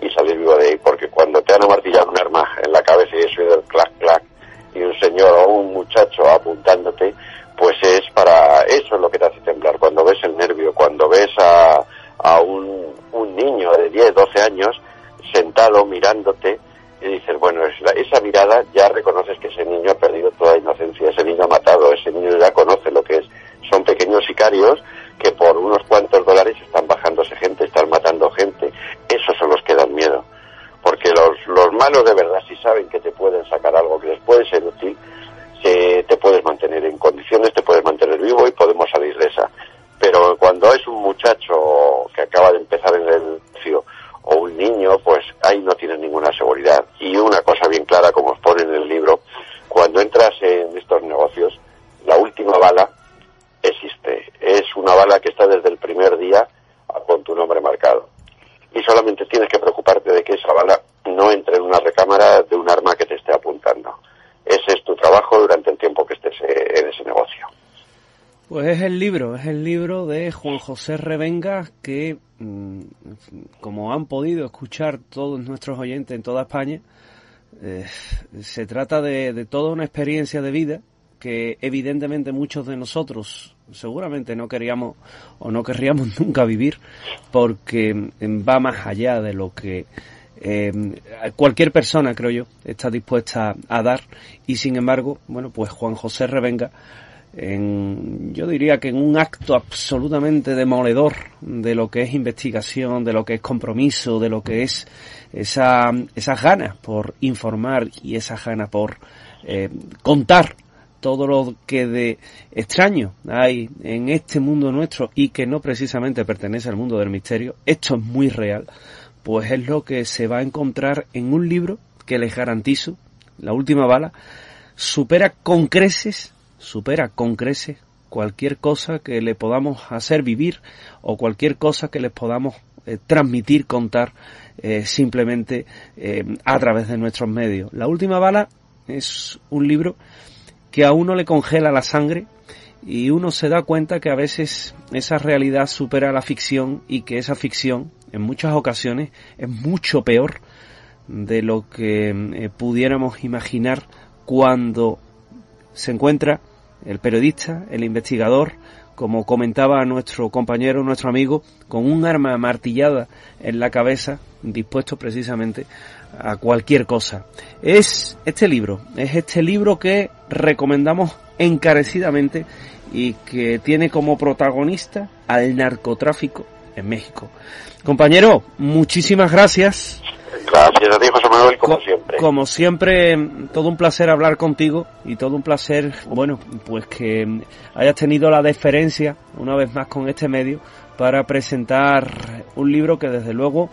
Porque cuando te han amartillado un arma en la cabeza y eso y del clac clac y un señor o un muchacho apuntándote, pues eso es lo que te hace temblar. Cuando ves el nervio, cuando ves a un niño de 10, 12 años sentado mirándote y dices, bueno, esa mirada ya reconoces que ese niño ha perdido toda inocencia, ese niño ha matado, ese niño ya conoce lo que es. Son pequeños sicarios que por unos cuantos dólares están bajándose gente, están matando gente. Esos son los que dan miedo. Porque los malos de verdad, si saben que te pueden sacar algo que les puede ser útil, te puedes mantener en condiciones, te puedes mantener vivo y podemos salir de esa. Pero cuando es un muchacho que acaba de empezar en el negocio o un niño, pues ahí no tienes ninguna seguridad. Y una cosa bien clara, como os pone en el libro, cuando entras en estos negocios, la última bala existe. Es una bala que está desde el primer día con tu nombre marcado. Y solamente tienes que preocuparte de que esa bala no entre en una recámara de un arma que te esté apuntando. Ese es tu trabajo durante el tiempo que estés en ese negocio. Pues es el libro de Juan José Revenga que, como han podido escuchar todos nuestros oyentes en toda España, se trata de toda una experiencia de vida que evidentemente muchos de nosotros seguramente no queríamos o no querríamos nunca vivir, porque va más allá de lo que cualquier persona, creo yo, está dispuesta a dar. Y sin embargo, bueno, pues Juan José Revenga, yo diría que en un acto absolutamente demoledor de lo que es investigación, de lo que es compromiso, de lo que es esas ganas por informar y esas ganas por contar todo lo que de extraño hay en este mundo nuestro y que no precisamente pertenece al mundo del misterio, esto es muy real, pues es lo que se va a encontrar en un libro que les garantizo, La última bala, supera con creces cualquier cosa que le podamos hacer vivir o cualquier cosa que les podamos transmitir, contar simplemente a través de nuestros medios. La última bala es un libro que a uno le congela la sangre y uno se da cuenta que a veces esa realidad supera la ficción y que esa ficción en muchas ocasiones es mucho peor de lo que pudiéramos imaginar cuando se encuentra el periodista, el investigador, como comentaba nuestro compañero, nuestro amigo, con un arma martillada en la cabeza, dispuesto precisamente a cualquier cosa. Es este libro que recomendamos encarecidamente y que tiene como protagonista al narcotráfico en México. Compañero, muchísimas gracias. Gracias a ti, José Manuel, como siempre. Como siempre, todo un placer hablar contigo y todo un placer, bueno, pues que hayas tenido la deferencia, una vez más con este medio, para presentar un libro que desde luego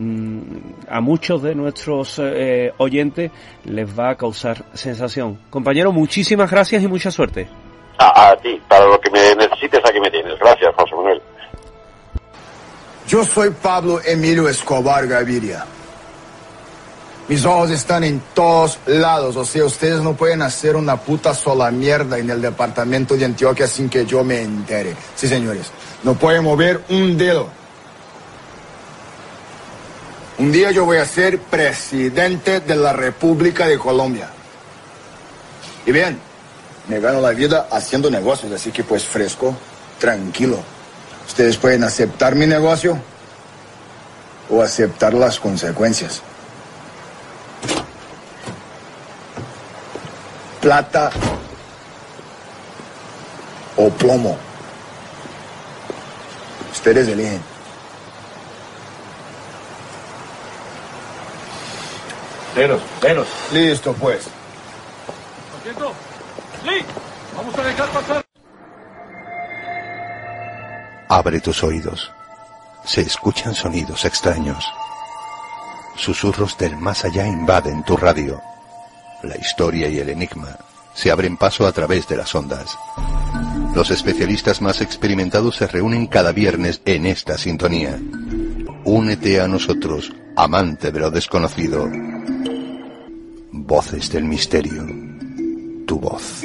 a muchos de nuestros oyentes les va a causar sensación. Compañero, muchísimas gracias y mucha suerte. A ti, para lo que me necesites, aquí me tienes. Gracias, José Manuel. Yo soy Pablo Emilio Escobar Gaviria. Mis ojos están en todos lados, o sea, ustedes no pueden hacer una puta sola mierda en el departamento de Antioquia sin que yo me entere. Sí, señores, no pueden mover un dedo. Un día yo voy a ser presidente de la República de Colombia. Y bien, me gano la vida haciendo negocios, así que pues fresco, tranquilo. Ustedes pueden aceptar mi negocio o aceptar las consecuencias. Plata o plomo. Ustedes eligen. Denos. Listo, pues. ¿Sargento? ¡Sí! ¡Vamos a dejar pasar! Abre tus oídos. Se escuchan sonidos extraños. Susurros del más allá invaden tu radio. La historia y el enigma se abren paso a través de las ondas. Los especialistas más experimentados se reúnen cada viernes en esta sintonía. Únete a nosotros, amante de lo desconocido. Voces del misterio. Tu voz.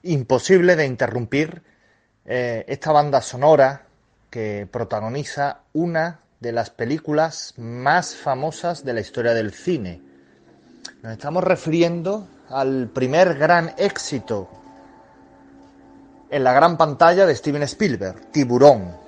imposible de interrumpir esta banda sonora que protagoniza una de las películas más famosas de la historia del cine. Nos estamos refiriendo al primer gran éxito en la gran pantalla de Steven Spielberg, Tiburón.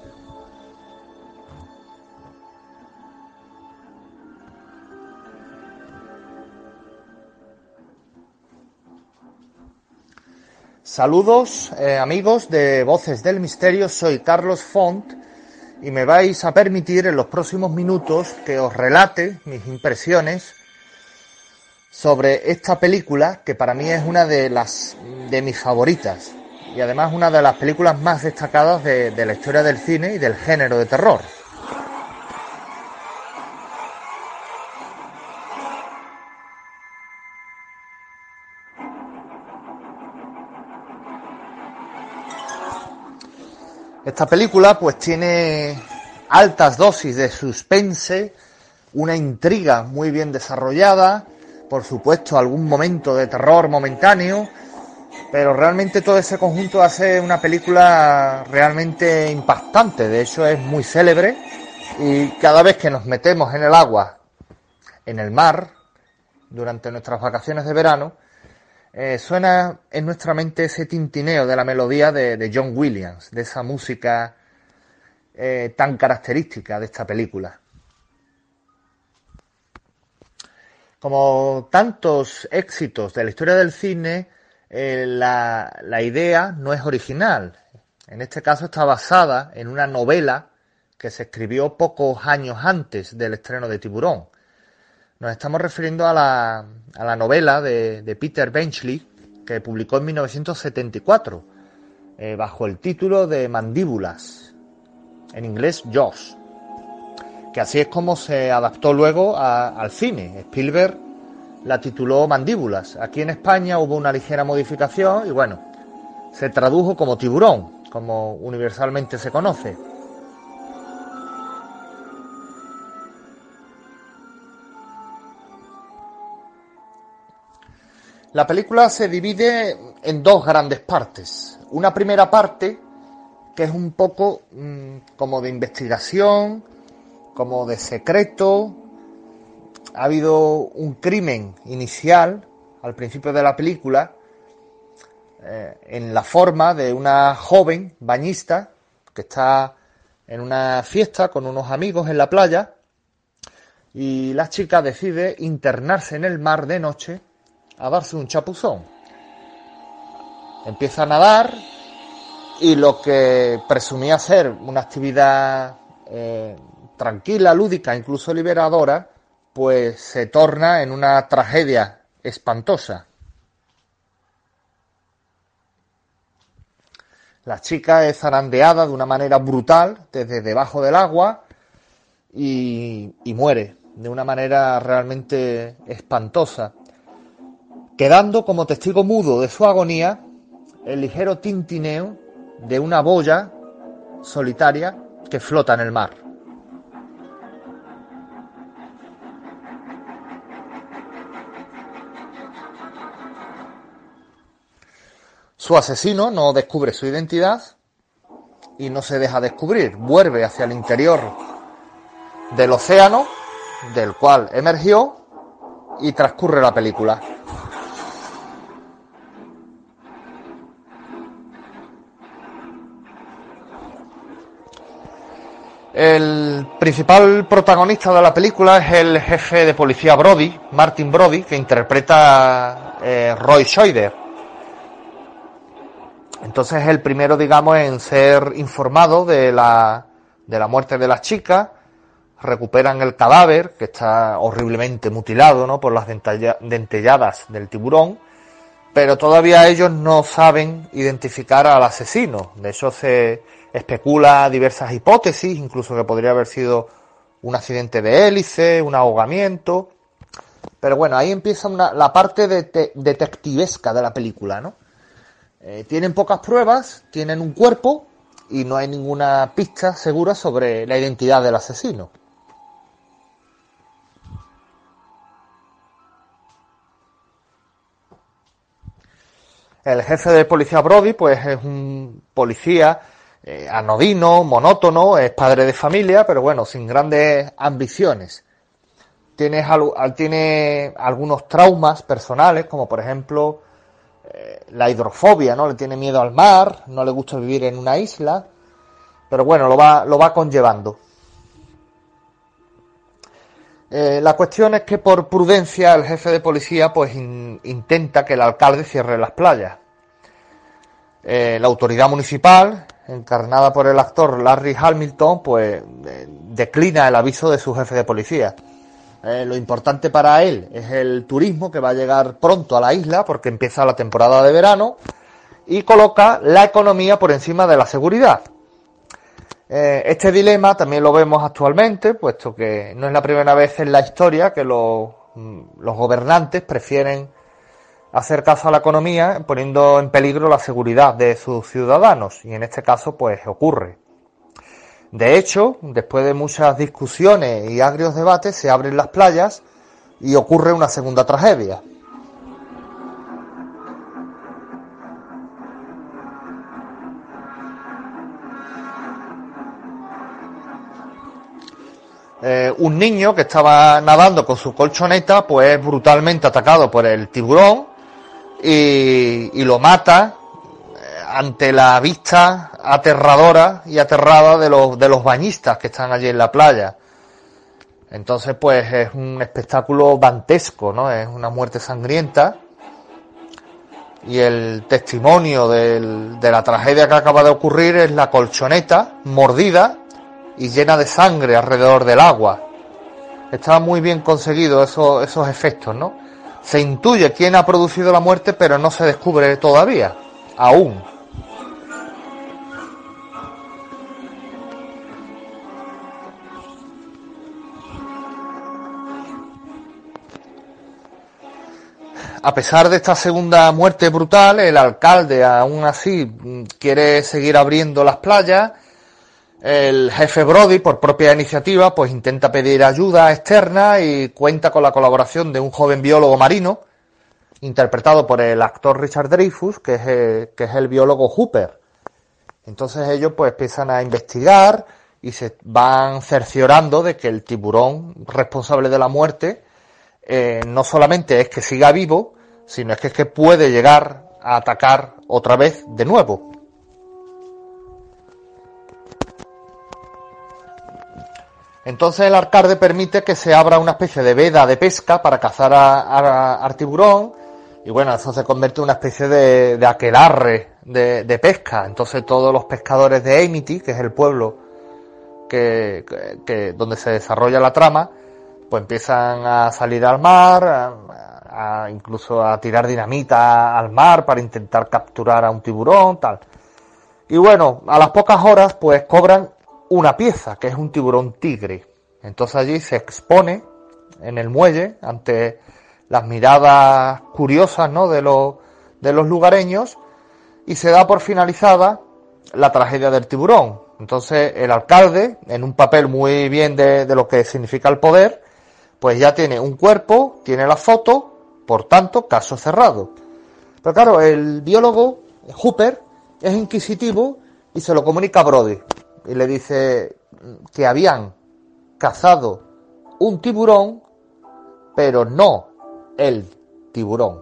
Saludos amigos de Voces del Misterio, soy Carlos Font y me vais a permitir en los próximos minutos que os relate mis impresiones sobre esta película, que para mí es una de mis favoritas y además una de las películas más destacadas de la historia del cine y del género de terror. Esta película pues tiene altas dosis de suspense, una intriga muy bien desarrollada, por supuesto algún momento de terror momentáneo, pero realmente todo ese conjunto hace una película realmente impactante. De hecho es muy célebre y cada vez que nos metemos en el agua, en el mar, durante nuestras vacaciones de verano, suena en nuestra mente ese tintineo de la melodía de John Williams, de esa música tan característica de esta película. Como tantos éxitos de la historia del cine, la idea no es original. En este caso está basada en una novela que se escribió pocos años antes del estreno de Tiburón. Nos estamos refiriendo a la novela de Peter Benchley, que publicó en 1974, bajo el título de Mandíbulas, en inglés Jaws, que así es como se adaptó luego al cine. Spielberg la tituló Mandíbulas. Aquí en España hubo una ligera modificación y bueno, se tradujo como Tiburón, como universalmente se conoce. La película se divide en dos grandes partes. Una primera parte que es un poco como de investigación, como de secreto. Ha habido un crimen inicial al principio de la película en la forma de una joven bañista que está en una fiesta con unos amigos en la playa y la chica decide internarse en el mar de noche a darse un chapuzón. Empieza a nadar y lo que presumía ser una actividad tranquila, lúdica, incluso liberadora, pues se torna en una tragedia espantosa. La chica es zarandeada de una manera brutal desde debajo del agua y muere de una manera realmente espantosa, quedando como testigo mudo de su agonía el ligero tintineo de una boya solitaria que flota en el mar. Su asesino no descubre su identidad y no se deja descubrir. Vuelve hacia el interior del océano, del cual emergió, y transcurre la película. El principal protagonista de la película es el jefe de policía Brody, Martin Brody, que interpreta Roy Scheider. Entonces es el primero, digamos, en ser informado de la muerte de la chica. Recuperan el cadáver, que está horriblemente mutilado, ¿no?, por las dentelladas del tiburón, pero todavía ellos no saben identificar al asesino. De hecho, se especula diversas hipótesis, incluso que podría haber sido un accidente de hélice, un ahogamiento. Pero bueno, ahí empieza la parte detectivesca de la película, ¿no? Tienen pocas pruebas, tienen un cuerpo y no hay ninguna pista segura sobre la identidad del asesino. El jefe de policía Brody, pues es un policía anodino, monótono, es padre de familia, pero bueno, sin grandes ambiciones. Tiene algunos traumas personales, como por ejemplo la hidrofobia, ¿no? Le tiene miedo al mar, no le gusta vivir en una isla, pero bueno, lo va conllevando. La cuestión es que por prudencia el jefe de policía pues intenta que el alcalde cierre las playas. La autoridad municipal, encarnada por el actor Larry Hamilton, pues declina el aviso de su jefe de policía. Lo importante para él es el turismo, que va a llegar pronto a la isla porque empieza la temporada de verano, y coloca la economía por encima de la seguridad. Este dilema también lo vemos actualmente, puesto que no es la primera vez en la historia que los gobernantes prefieren hacer caso a la economía, poniendo en peligro la seguridad de sus ciudadanos, y en este caso pues ocurre. De hecho, después de muchas discusiones y agrios debates, se abren las playas y ocurre una segunda tragedia. Un niño que estaba nadando con su colchoneta, pues es brutalmente atacado por el tiburón y lo mata ante la vista aterradora y aterrada de los bañistas que están allí en la playa. Entonces, pues es un espectáculo dantesco, ¿no? Es una muerte sangrienta. Y el testimonio de la tragedia que acaba de ocurrir es la colchoneta mordida y llena de sangre alrededor del agua. Está muy bien conseguido esos efectos, ¿no? Se intuye quién ha producido la muerte, pero no se descubre todavía, aún. A pesar de esta segunda muerte brutal, el alcalde aún así quiere seguir abriendo las playas. El jefe Brody, por propia iniciativa, pues intenta pedir ayuda externa y cuenta con la colaboración de un joven biólogo marino, interpretado por el actor Richard Dreyfuss, que es el biólogo Hooper. Entonces ellos pues empiezan a investigar y se van cerciorando de que el tiburón responsable de la muerte no solamente es que siga vivo, sino es que puede llegar a atacar otra vez de nuevo. Entonces el alcalde permite que se abra una especie de veda de pesca para cazar al tiburón, y bueno, eso se convierte en una especie de aquelarre de pesca. Entonces todos los pescadores de Amity, que es el pueblo que donde se desarrolla la trama, pues empiezan a salir al mar, incluso a tirar dinamita al mar para intentar capturar a un tiburón, tal. Y bueno, a las pocas horas pues cobran una pieza, que es un tiburón tigre. Entonces allí se expone en el muelle ante las miradas curiosas, ¿no?, de los lugareños, y se da por finalizada la tragedia del tiburón. Entonces el alcalde, en un papel muy bien de lo que significa el poder, pues ya tiene un cuerpo, tiene la foto, por tanto, caso cerrado. Pero claro, el biólogo Hooper es inquisitivo y se lo comunica a Brody. Y le dice que habían cazado un tiburón, pero no el tiburón.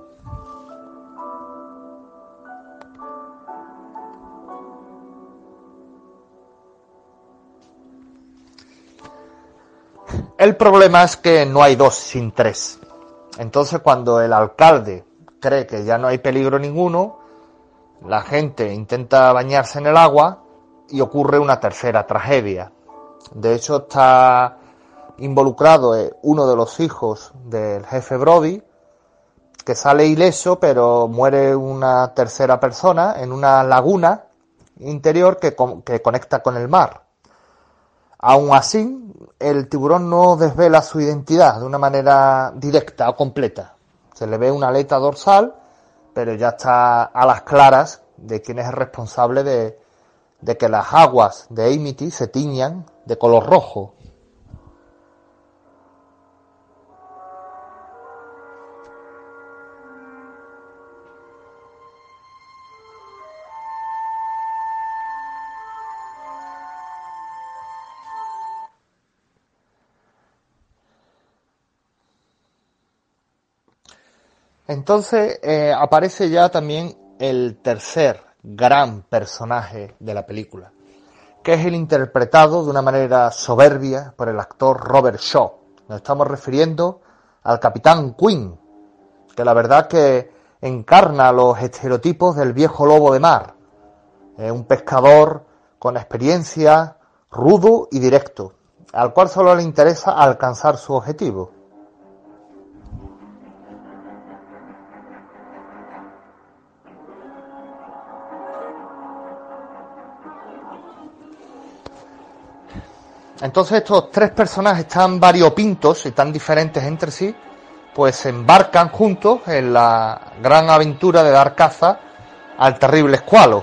El problema es que no hay dos sin tres. Entonces, cuando el alcalde cree que ya no hay peligro ninguno, la gente intenta bañarse en el agua y ocurre una tercera tragedia. De hecho, está involucrado uno de los hijos del jefe Brody, que sale ileso, pero muere una tercera persona en una laguna interior que conecta con el mar. Aún así, el tiburón no desvela su identidad de una manera directa o completa. Se le ve una aleta dorsal, pero ya está a las claras de quién es el responsable de que las aguas de Amity se tiñan de color rojo. Entonces aparece ya también el tercer gran personaje de la película, que es el interpretado de una manera soberbia por el actor Robert Shaw. Nos estamos refiriendo al Capitán Quinn, que la verdad que encarna los estereotipos del viejo lobo de mar. Un pescador con experiencia, rudo y directo, al cual solo le interesa alcanzar su objetivo. Entonces estos tres personajes tan variopintos y tan diferentes entre sí, pues se embarcan juntos en la gran aventura de dar caza al terrible escualo.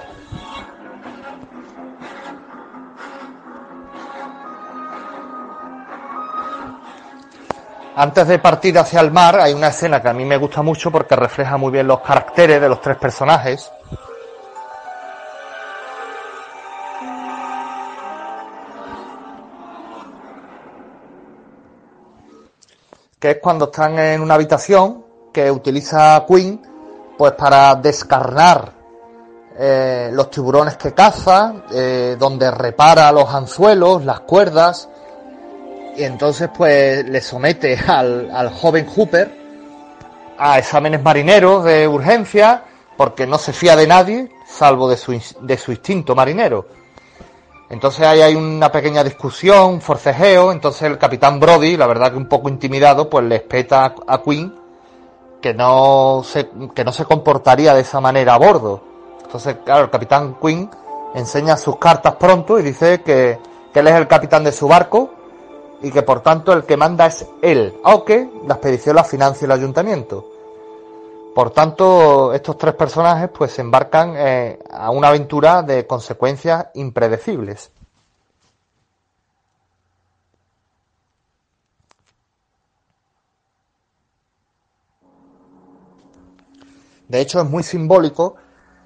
Antes de partir hacia el mar hay una escena que a mí me gusta mucho porque refleja muy bien los caracteres de los tres personajes. Que es cuando están en una habitación que utiliza Quinn pues para descarnar los tiburones que caza, donde repara los anzuelos, las cuerdas, y entonces pues le somete al joven Hooper a exámenes marineros de urgencia porque no se fía de nadie salvo de su instinto marinero. Entonces ahí hay una pequeña discusión, un forcejeo. Entonces el capitán Brody, la verdad que un poco intimidado, pues le espeta a Quinn que no se comportaría de esa manera a bordo. Entonces, claro, el capitán Quinn enseña sus cartas pronto y dice que él es el capitán de su barco y que por tanto el que manda es él, aunque la expedición la financia el ayuntamiento. Por tanto, estos tres personajes pues se embarcan a una aventura de consecuencias impredecibles. De hecho, es muy simbólico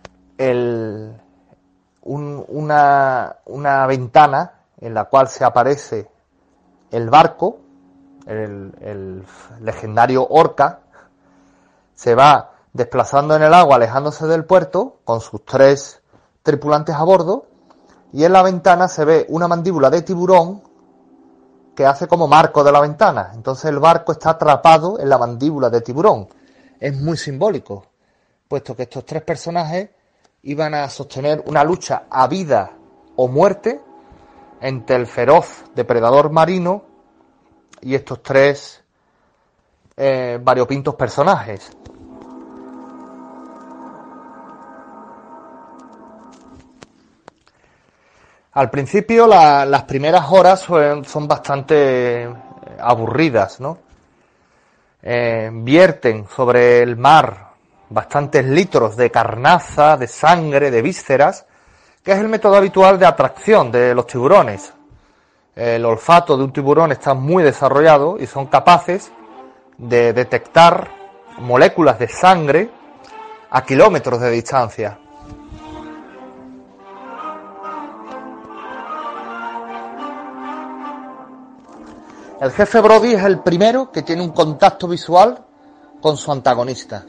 una ventana en la cual se aparece el barco, el legendario Orca, se va desplazando en el agua, alejándose del puerto, con sus tres tripulantes a bordo, y en la ventana se ve una mandíbula de tiburón que hace como marco de la ventana. Entonces el barco está atrapado en la mandíbula de tiburón. Es muy simbólico, puesto que estos tres personajes iban a sostener una lucha a vida o muerte entre el feroz depredador marino y estos tres variopintos personajes. Al principio las primeras horas son bastante aburridas, ¿no? Vierten sobre el mar bastantes litros de carnaza, de sangre, de vísceras, que es el método habitual de atracción de los tiburones. El olfato de un tiburón está muy desarrollado y son capaces de detectar moléculas de sangre a kilómetros de distancia. El jefe Brody es el primero que tiene un contacto visual con su antagonista.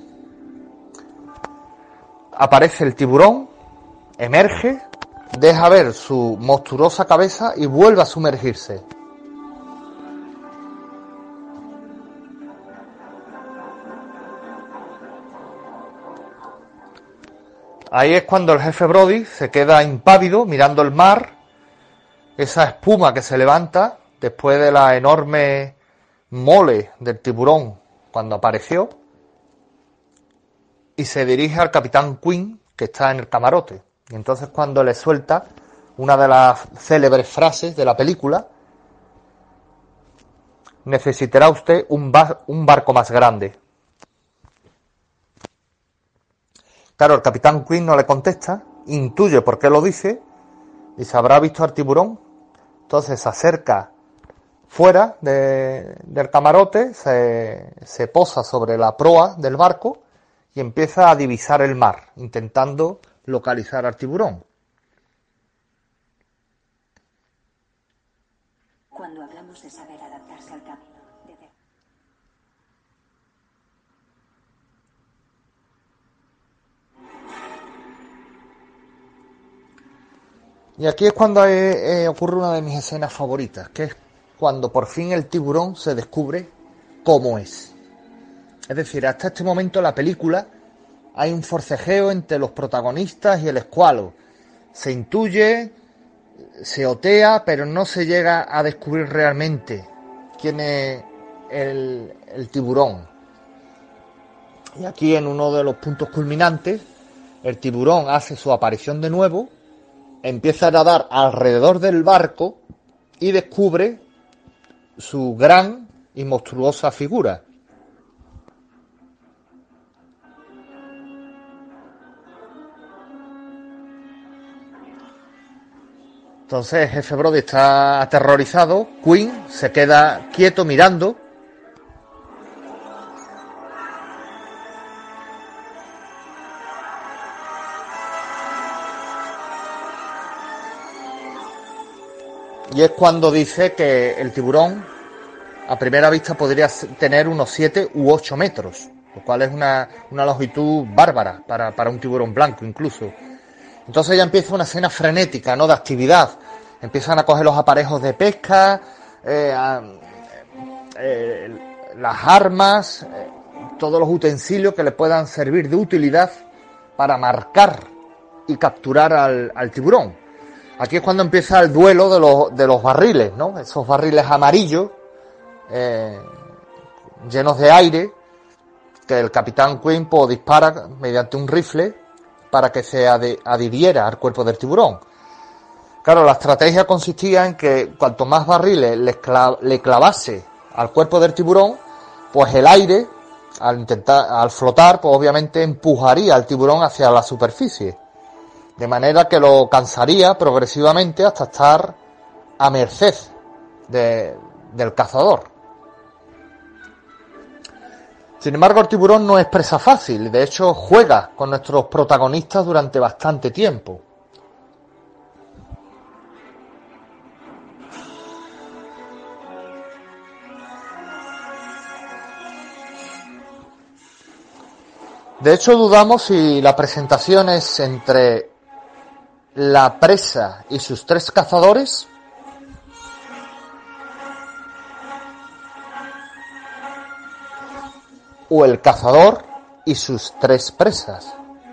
Aparece el tiburón, emerge, deja ver su monstruosa cabeza y vuelve a sumergirse. Ahí es cuando el jefe Brody se queda impávido mirando el mar, esa espuma que se levanta después de la enorme mole del tiburón cuando apareció, y se dirige al capitán Quinn, que está en el camarote. Y entonces cuando le suelta una de las célebres frases de la película: necesitará usted un barco más grande. Claro, el capitán Quinn no le contesta, intuye por qué lo dice, y se habrá visto al tiburón. Entonces se acerca fuera del camarote, se posa sobre la proa del barco y empieza a divisar el mar, intentando localizar al tiburón. Cuando hablamos de saber adaptarse al camino, Y aquí es cuando ocurre una de mis escenas favoritas, que es cuando por fin el tiburón se descubre cómo es. Es decir, hasta este momento en la película hay un forcejeo entre los protagonistas y el escualo. Se intuye, se otea, pero no se llega a descubrir realmente quién es el tiburón. Y aquí, en uno de los puntos culminantes, el tiburón hace su aparición de nuevo, empieza a nadar alrededor del barco y descubre su gran y monstruosa figura. Entonces el jefe Brody está aterrorizado, Quinn se queda quieto mirando. Y es cuando dice que el tiburón a primera vista podría tener unos 7 u 8 metros, lo cual es una longitud bárbara para un tiburón blanco incluso. Entonces ya empieza una escena frenética, ¿no?, de actividad. Empiezan a coger los aparejos de pesca, las armas, todos los utensilios que le puedan servir de utilidad para marcar y capturar al tiburón. Aquí es cuando empieza el duelo de los barriles, ¿no? Esos barriles amarillos, llenos de aire, que el capitán Quinn pues dispara mediante un rifle para que se adhiriera al cuerpo del tiburón. Claro, la estrategia consistía en que cuanto más barriles le clavase al cuerpo del tiburón, pues el aire, al flotar, pues obviamente empujaría al tiburón hacia la superficie, de manera que lo cansaría progresivamente hasta estar a merced del cazador. Sin embargo, el tiburón no es presa fácil, de hecho juega con nuestros protagonistas durante bastante tiempo. De hecho, dudamos si la presentación es entre la presa y sus 3 cazadores, o el cazador y sus 3 presas.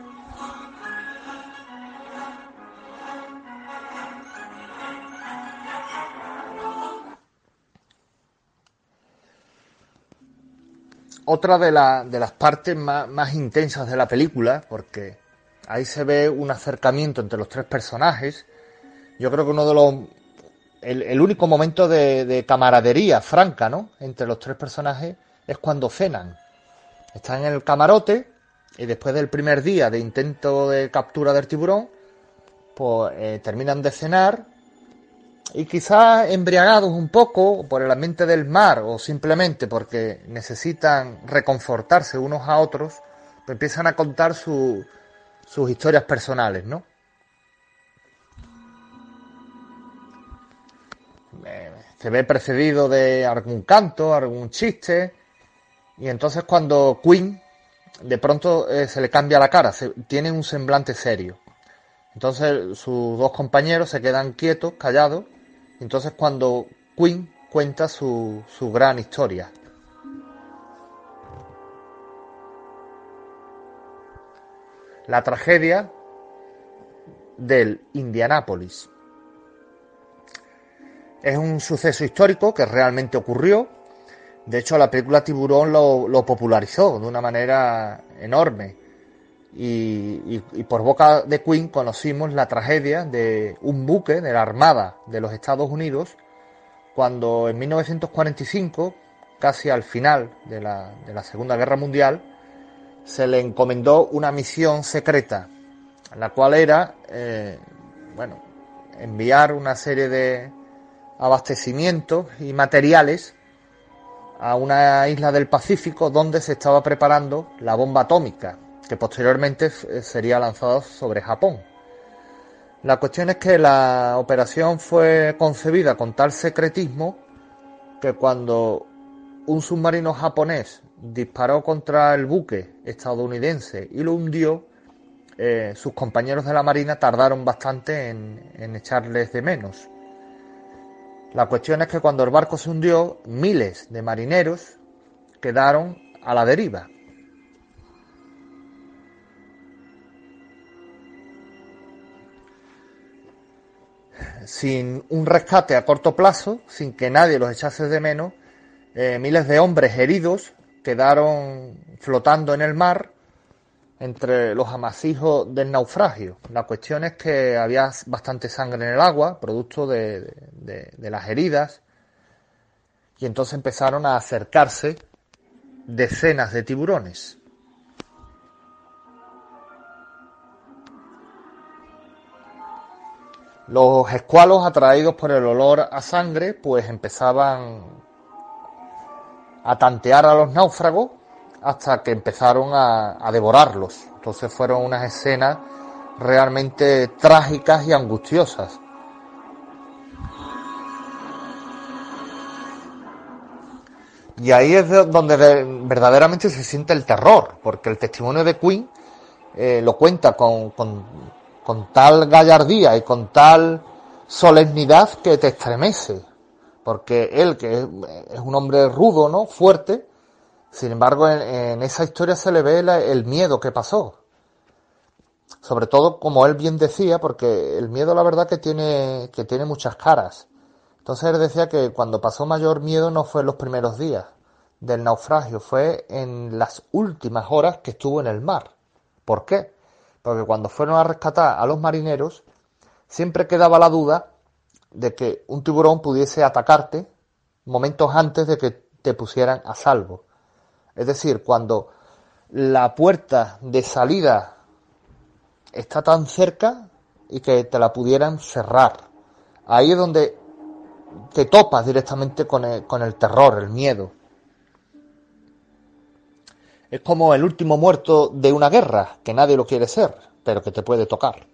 Otra de las partes más intensas de la película, porque ahí se ve un acercamiento entre los 3 personajes. Yo creo que el único momento de camaradería franca, ¿no?, entre los 3 personajes es cuando cenan. Están en el camarote y después del primer día de intento de captura del tiburón, pues terminan de cenar y quizás embriagados un poco por el ambiente del mar o simplemente porque necesitan reconfortarse unos a otros, pues empiezan a contar sus historias personales, ¿no? Se ve precedido de algún canto, algún chiste, y entonces cuando Quinn de pronto se le cambia la cara, tiene un semblante serio. Entonces sus 2 compañeros se quedan quietos, callados. Entonces cuando Quinn cuenta su gran historia. La tragedia del Indianápolis. Es un suceso histórico que realmente ocurrió. De hecho, la película Tiburón lo popularizó de una manera enorme. Y por boca de Quinn conocimos la tragedia de un buque de la Armada de los Estados Unidos, cuando en 1945, casi al final de la Segunda Guerra Mundial, se le encomendó una misión secreta, la cual era enviar una serie de abastecimientos y materiales a una isla del Pacífico donde se estaba preparando la bomba atómica, que posteriormente sería lanzada sobre Japón. La cuestión es que la operación fue concebida con tal secretismo que cuando un submarino japonés disparó contra el buque estadounidense y lo hundió, sus compañeros de la Marina tardaron bastante en echarles de menos. La cuestión es que cuando el barco se hundió, miles de marineros quedaron a la deriva. Sin un rescate a corto plazo, sin que nadie los echase de menos, miles de hombres heridos quedaron flotando en el mar entre los amasijos del naufragio. La cuestión es que había bastante sangre en el agua, producto de las heridas, y entonces empezaron a acercarse decenas de tiburones. Los escualos, atraídos por el olor a sangre, pues empezaban a tantear a los náufragos hasta que empezaron a devorarlos. Entonces fueron unas escenas realmente trágicas y angustiosas. Y ahí es donde verdaderamente se siente el terror, porque el testimonio de Quinn lo cuenta con tal gallardía y con tal solemnidad que te estremece, porque él, que es un hombre rudo, ¿no?, fuerte, sin embargo en esa historia se le ve el miedo que pasó, sobre todo, como él bien decía, porque el miedo, la verdad, que tiene muchas caras. Entonces él decía que cuando pasó mayor miedo no fue en los primeros días del naufragio, fue en las últimas horas que estuvo en el mar. ¿Por qué? Porque cuando fueron a rescatar a los marineros, siempre quedaba la duda de que un tiburón pudiese atacarte momentos antes de que te pusieran a salvo. Es decir, cuando la puerta de salida está tan cerca y que te la pudieran cerrar. Ahí es donde te topas directamente con el terror, el miedo. Es como el último muerto de una guerra, que nadie lo quiere ser, pero que te puede tocar.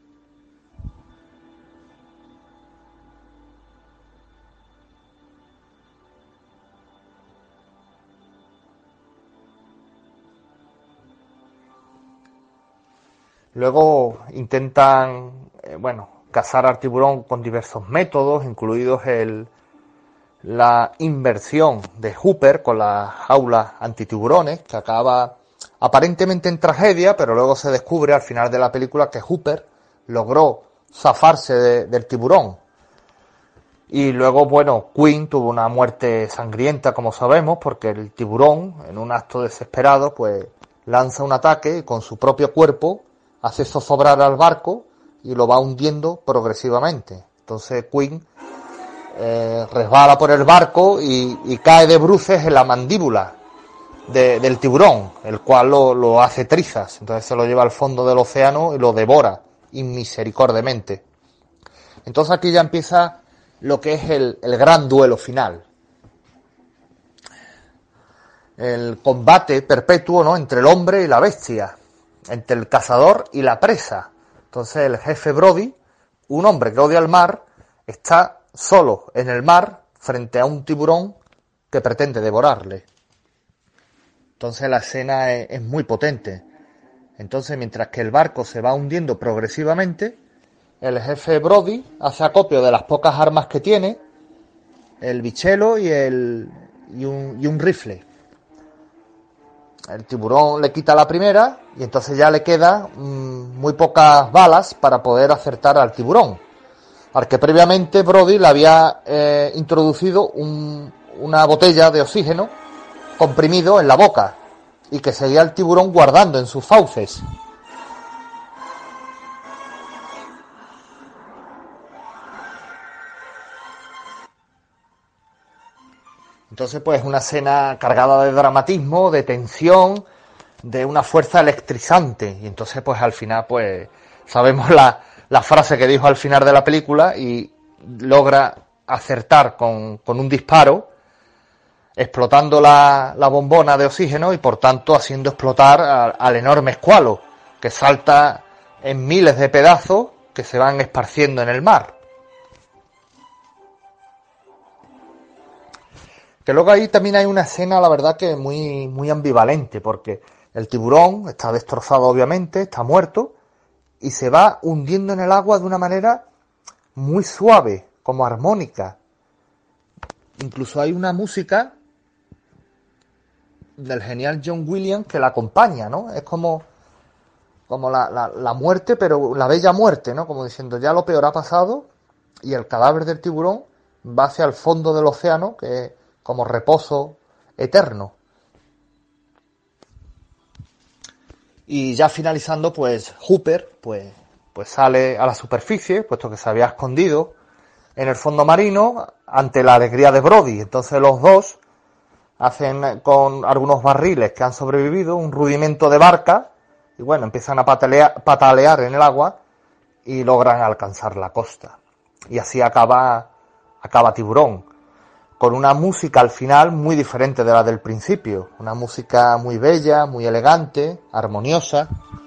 Luego intentan, cazar al tiburón con diversos métodos, incluidos la inversión de Hooper con las jaulas antitiburones, que acaba aparentemente en tragedia, pero luego se descubre al final de la película que Hooper logró zafarse del tiburón. Y luego, Quinn tuvo una muerte sangrienta, como sabemos, porque el tiburón, en un acto desesperado, pues lanza un ataque y con su propio cuerpo hace zozobrar al barco y lo va hundiendo progresivamente. Entonces Quinn resbala por el barco y cae de bruces en la mandíbula del tiburón, el cual lo hace trizas. Entonces se lo lleva al fondo del océano y lo devora inmisericordiamente. Entonces aquí ya empieza lo que es el gran duelo final. El combate perpetuo, ¿no?, entre el hombre y la bestia, entre el cazador y la presa. Entonces el jefe Brody, un hombre que odia el mar, está solo en el mar frente a un tiburón que pretende devorarle. Entonces la escena es muy potente. Entonces, mientras que el barco se va hundiendo progresivamente, el jefe Brody hace acopio de las pocas armas que tiene, el bichelo y un rifle. El tiburón le quita la primera y entonces ya le quedan muy pocas balas para poder acertar al tiburón, al que previamente Brody le había introducido una botella de oxígeno comprimido en la boca y que seguía el tiburón guardando en sus fauces. Entonces, pues, una escena cargada de dramatismo, de tensión, de una fuerza electrizante. Y entonces, pues, al final, pues, sabemos la frase que dijo al final de la película y logra acertar con un disparo, explotando la bombona de oxígeno y, por tanto, haciendo explotar al enorme escualo, que salta en miles de pedazos que se van esparciendo en el mar. Que luego ahí también hay una escena, la verdad, que muy, muy ambivalente, porque el tiburón está destrozado, obviamente, está muerto, y se va hundiendo en el agua de una manera muy suave, como armónica. Incluso hay una música del genial John Williams que la acompaña, ¿no? Es como la muerte, pero la bella muerte, ¿no? Como diciendo, ya lo peor ha pasado y el cadáver del tiburón va hacia el fondo del océano, que es como reposo eterno. Y ya finalizando, pues Hooper pues sale a la superficie, puesto que se había escondido en el fondo marino ante la alegría de Brody. Entonces los dos hacen con algunos barriles que han sobrevivido un rudimento de barca y bueno, empiezan a patalear en el agua y logran alcanzar la costa. Y así acaba Tiburón, con una música al final muy diferente de la del principio, una música muy bella, muy elegante, armoniosa.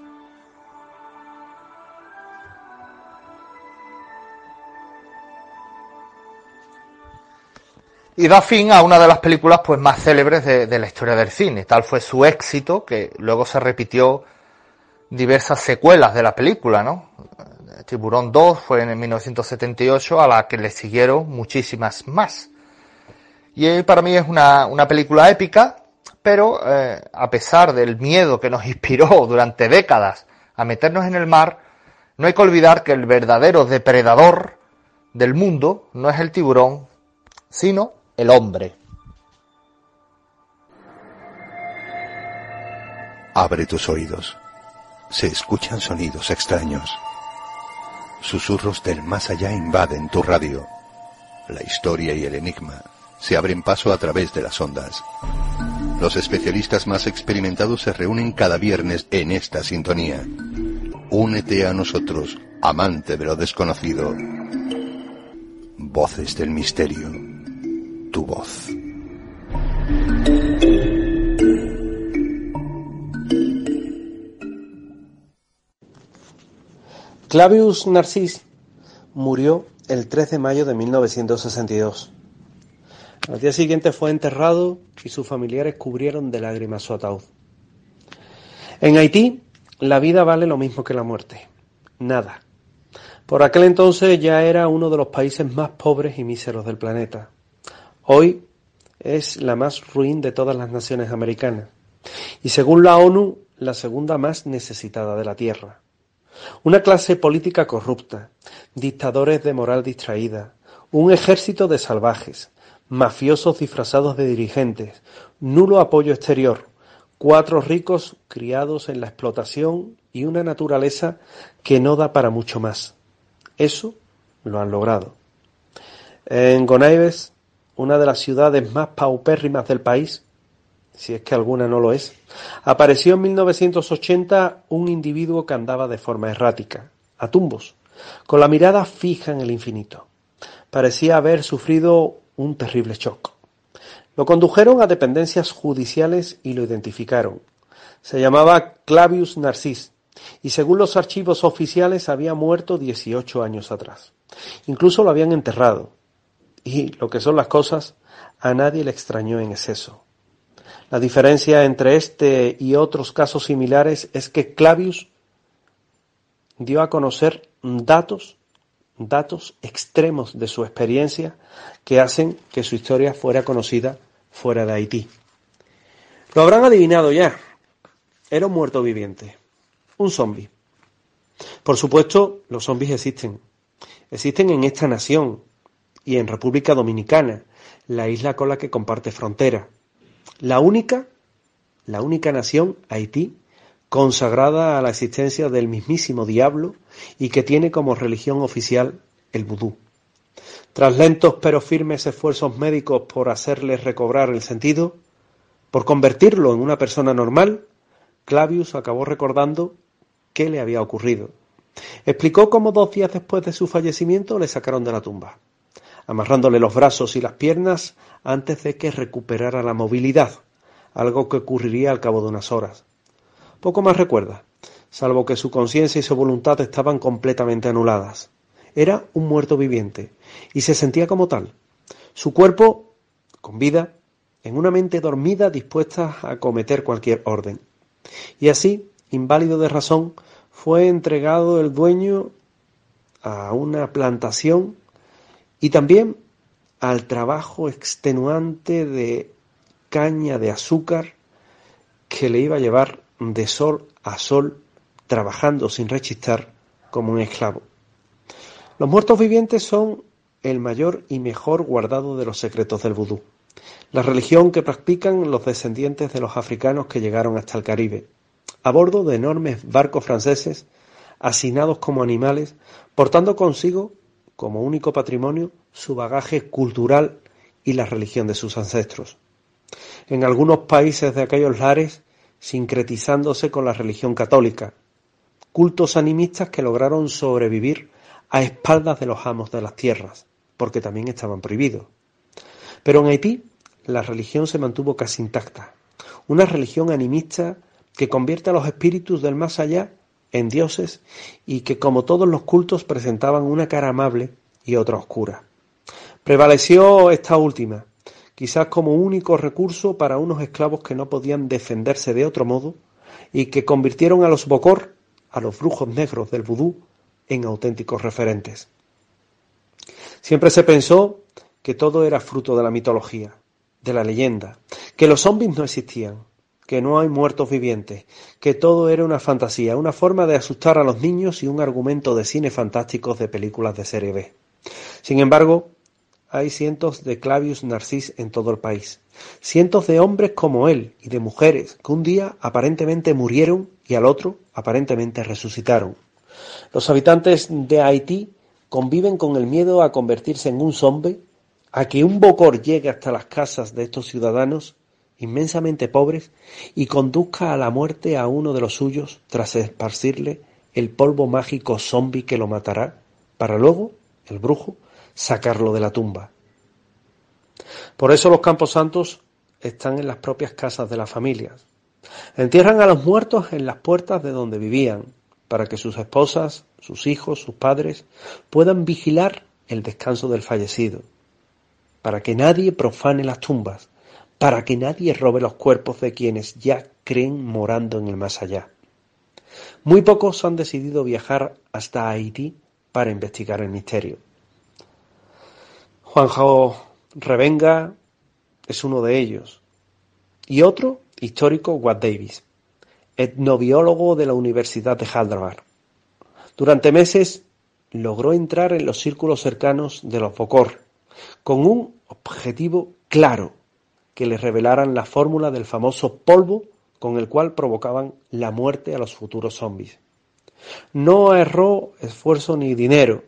Y da fin a una de las películas pues más célebres de la historia del cine. Tal fue su éxito que luego se repitió diversas secuelas de la película, ¿no? Tiburón 2 fue en 1978, a la que le siguieron muchísimas más. Y para mí es una película épica, pero a pesar del miedo que nos inspiró durante décadas a meternos en el mar, no hay que olvidar que el verdadero depredador del mundo no es el tiburón, sino el hombre. Abre tus oídos. Se escuchan sonidos extraños. Susurros del más allá invaden tu radio. La historia y el enigma se abren paso a través de las ondas. Los especialistas más experimentados se reúnen cada viernes en esta sintonía. Únete a nosotros, amante de lo desconocido. Voces del misterio. Tu voz. Clavius Narcís murió el 3 de mayo de 1962. Al día siguiente fue enterrado y sus familiares cubrieron de lágrimas su ataúd. En Haití, la vida vale lo mismo que la muerte. Nada. Por aquel entonces ya era uno de los países más pobres y míseros del planeta. Hoy es la más ruin de todas las naciones americanas. Y según la ONU, la segunda más necesitada de la Tierra. Una clase política corrupta, dictadores de moral distraída, un ejército de salvajes, mafiosos disfrazados de dirigentes, nulo apoyo exterior, 4 ricos criados en la explotación y una naturaleza que no da para mucho más. Eso lo han logrado. En Gonaives, una de las ciudades más paupérrimas del país, si es que alguna no lo es, apareció en 1980 un individuo que andaba de forma errática, a tumbos, con la mirada fija en el infinito. Parecía haber sufrido un terrible shock. Lo condujeron a dependencias judiciales y lo identificaron. Se llamaba Clavius Narcís y según los archivos oficiales había muerto 18 años atrás. Incluso lo habían enterrado. Y, lo que son las cosas, a nadie le extrañó en exceso. La diferencia entre este y otros casos similares es que Clavius dio a conocer datos extremos de su experiencia que hacen que su historia fuera conocida fuera de Haití. Lo habrán adivinado ya. Era un muerto viviente. Un zombi. Por supuesto, los zombis existen. Existen en esta nación y en República Dominicana, la isla con la que comparte frontera. La única nación, Haití, consagrada a la existencia del mismísimo diablo y que tiene como religión oficial el vudú. Tras lentos pero firmes esfuerzos médicos por hacerle recobrar el sentido, por convertirlo en una persona normal, Clavius acabó recordando qué le había ocurrido. Explicó cómo 2 días después de su fallecimiento le sacaron de la tumba, amarrándole los brazos y las piernas antes de que recuperara la movilidad, algo que ocurriría al cabo de unas horas. Poco más recuerda, salvo que su conciencia y su voluntad estaban completamente anuladas. Era un muerto viviente, y se sentía como tal. Su cuerpo, con vida, en una mente dormida dispuesta a cometer cualquier orden. Y así, inválido de razón, fue entregado el dueño a una plantación y también al trabajo extenuante de caña de azúcar que le iba a llevar de sol a sol, trabajando sin rechistar como un esclavo. Los muertos vivientes son el mayor y mejor guardado de los secretos del vudú, la religión que practican los descendientes de los africanos que llegaron hasta el Caribe, a bordo de enormes barcos franceses, hacinados como animales, portando consigo, como único patrimonio, su bagaje cultural y la religión de sus ancestros. En algunos países de aquellos lares, sincretizándose con la religión católica, cultos animistas que lograron sobrevivir a espaldas de los amos de las tierras, porque también estaban prohibidos. Pero en Haití, la religión se mantuvo casi intacta, una religión animista que convierte a los espíritus del más allá en dioses y que, como todos los cultos, presentaban una cara amable y otra oscura. Prevaleció esta última, quizás como único recurso para unos esclavos que no podían defenderse de otro modo y que convirtieron a los bokor, a los brujos negros del vudú, en auténticos referentes. Siempre se pensó que todo era fruto de la mitología, de la leyenda, que los zombies no existían, que no hay muertos vivientes, que todo era una fantasía, una forma de asustar a los niños y un argumento de cine fantásticos de películas de serie B. Sin embargo, hay cientos de Clavius Narcís en todo el país, cientos de hombres como él y de mujeres que un día aparentemente murieron y al otro aparentemente resucitaron. Los habitantes de Haití conviven con el miedo a convertirse en un zombie, a que un bokor llegue hasta las casas de estos ciudadanos inmensamente pobres y conduzca a la muerte a uno de los suyos tras esparcirle el polvo mágico zombie que lo matará, para luego, el brujo, sacarlo de la tumba. Por eso los camposantos están en las propias casas de las familias. Entierran a los muertos en las puertas de donde vivían, para que sus esposas, sus hijos, sus padres puedan vigilar el descanso del fallecido, para que nadie profane las tumbas, para que nadie robe los cuerpos de quienes ya creen morando en el más allá. Muy pocos han decidido viajar hasta Haití para investigar el misterio. Juanjo Revenga es uno de ellos, y otro histórico, Watt Davis, etnobiólogo de la Universidad de Harvard. Durante meses logró entrar en los círculos cercanos de los bokor, con un objetivo claro, que le revelaran la fórmula del famoso polvo con el cual provocaban la muerte a los futuros zombies. No ahorró esfuerzo ni dinero.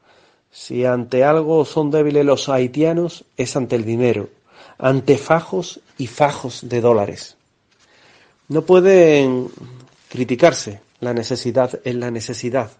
Si ante algo son débiles los haitianos, es ante el dinero, ante fajos y fajos de dólares. No pueden criticarse, la necesidad es la necesidad.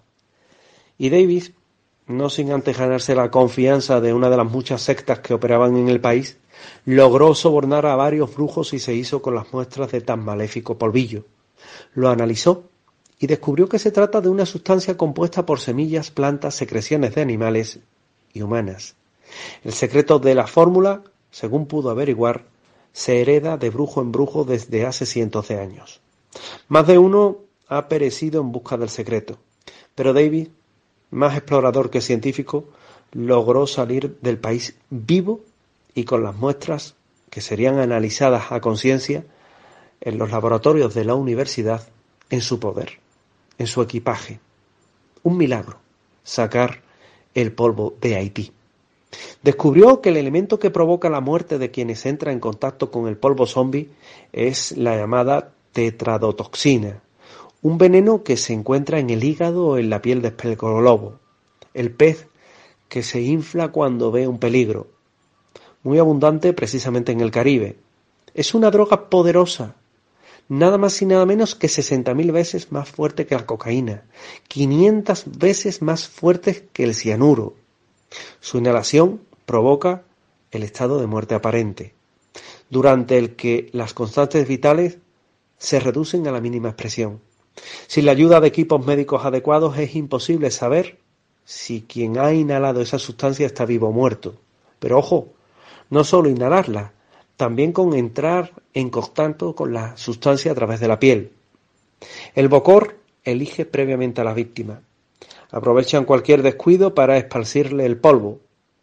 Y Davis, no sin antes ganarse la confianza de una de las muchas sectas que operaban en el país, logró sobornar a varios brujos y se hizo con las muestras de tan maléfico polvillo. Lo analizó y descubrió que se trata de una sustancia compuesta por semillas, plantas, secreciones de animales y humanas. El secreto de la fórmula, según pudo averiguar, se hereda de brujo en brujo desde hace cientos de años. Más de uno ha perecido en busca del secreto, pero David, más explorador que científico, logró salir del país vivo y con las muestras que serían analizadas a conciencia en los laboratorios de la universidad en su poder, en su equipaje. Un milagro, sacar el polvo de Haití. Descubrió que el elemento que provoca la muerte de quienes entran en contacto con el polvo zombie es la llamada tetradotoxina, un veneno que se encuentra en el hígado o en la piel del pez globo, el pez que se infla cuando ve un peligro, muy abundante precisamente en el Caribe. Es una droga poderosa, nada más y nada menos que 60.000 veces más fuerte que la cocaína, 500 veces más fuerte que el cianuro. Su inhalación provoca el estado de muerte aparente, durante el que las constantes vitales se reducen a la mínima expresión. Sin la ayuda de equipos médicos adecuados es imposible saber si quien ha inhalado esa sustancia está vivo o muerto. Pero ojo, no solo inhalarla, también con entrar en contacto con la sustancia a través de la piel. El bokor elige previamente a la víctima. Aprovechan cualquier descuido para esparcirle el polvo.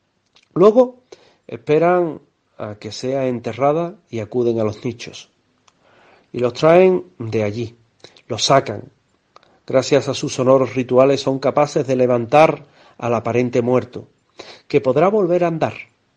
Luego esperan a que sea enterrada y acuden a los nichos. Y los traen de allí, los sacan. Gracias a sus sonoros rituales son capaces de levantar al aparente muerto, que podrá volver a andar,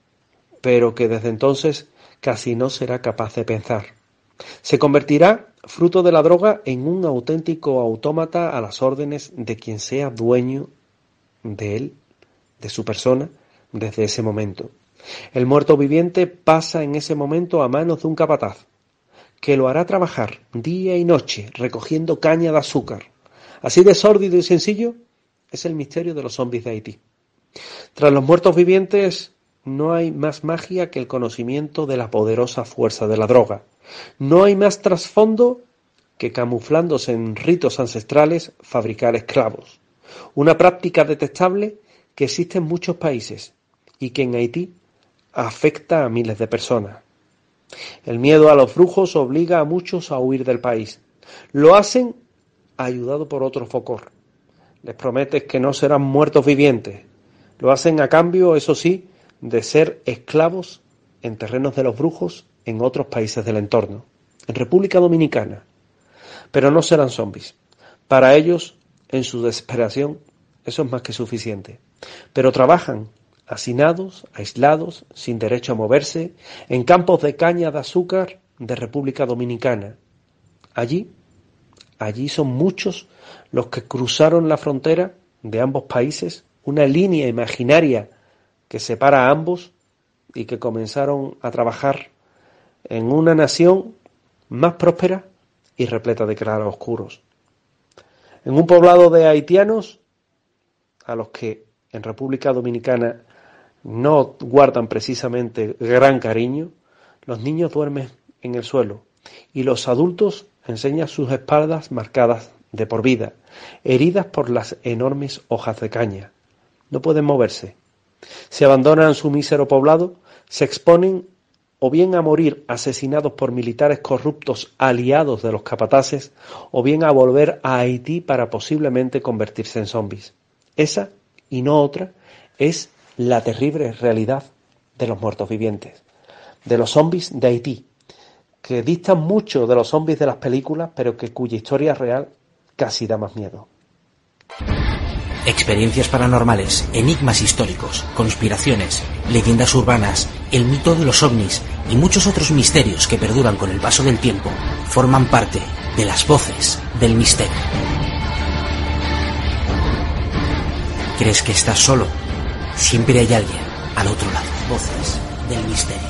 pero que desde entonces casi no será capaz de pensar. Se convertirá, fruto de la droga, en un auténtico autómata a las órdenes de quien sea dueño de él, de su persona, desde ese momento. El muerto viviente pasa en ese momento a manos de un capataz, que lo hará trabajar día y noche recogiendo caña de azúcar. Así de sórdido y sencillo es el misterio de los zombies de Haití. Tras los muertos vivientes no hay más magia que el conocimiento de la poderosa fuerza de la droga. No hay más trasfondo que, camuflándose en ritos ancestrales, fabricar esclavos. Una práctica detestable que existe en muchos países y que en Haití afecta a miles de personas. El miedo a los brujos obliga a muchos a huir del país. Lo hacen ayudado por otro focor. Les prometes que no serán muertos vivientes. Lo hacen a cambio, eso sí, de ser esclavos en terrenos de los brujos en otros países del entorno, en República Dominicana. Pero no serán zombies. Para ellos, en su desesperación, eso es más que suficiente. Pero trabajan hacinados, aislados, sin derecho a moverse, en campos de caña de azúcar de República Dominicana. Allí son muchos los que cruzaron la frontera de ambos países, una línea imaginaria que separa a ambos, y que comenzaron a trabajar en una nación más próspera y repleta de claroscuros. En un poblado de haitianos, a los que en República Dominicana no guardan precisamente gran cariño, los niños duermen en el suelo y los adultos enseñan sus espaldas marcadas de por vida, heridas por las enormes hojas de caña. No pueden moverse. Si abandonan su mísero poblado, se exponen o bien a morir asesinados por militares corruptos aliados de los capataces, o bien a volver a Haití para posiblemente convertirse en zombies. Esa, y no otra, es la terrible realidad de los muertos vivientes, de los zombies de Haití, que distan mucho de los zombies de las películas, pero cuya historia real casi da más miedo. Experiencias paranormales, enigmas históricos, conspiraciones, leyendas urbanas, el mito de los ovnis y muchos otros misterios que perduran con el paso del tiempo forman parte de las voces del misterio. ¿Crees que estás solo? Siempre hay alguien al otro lado. Voces del misterio.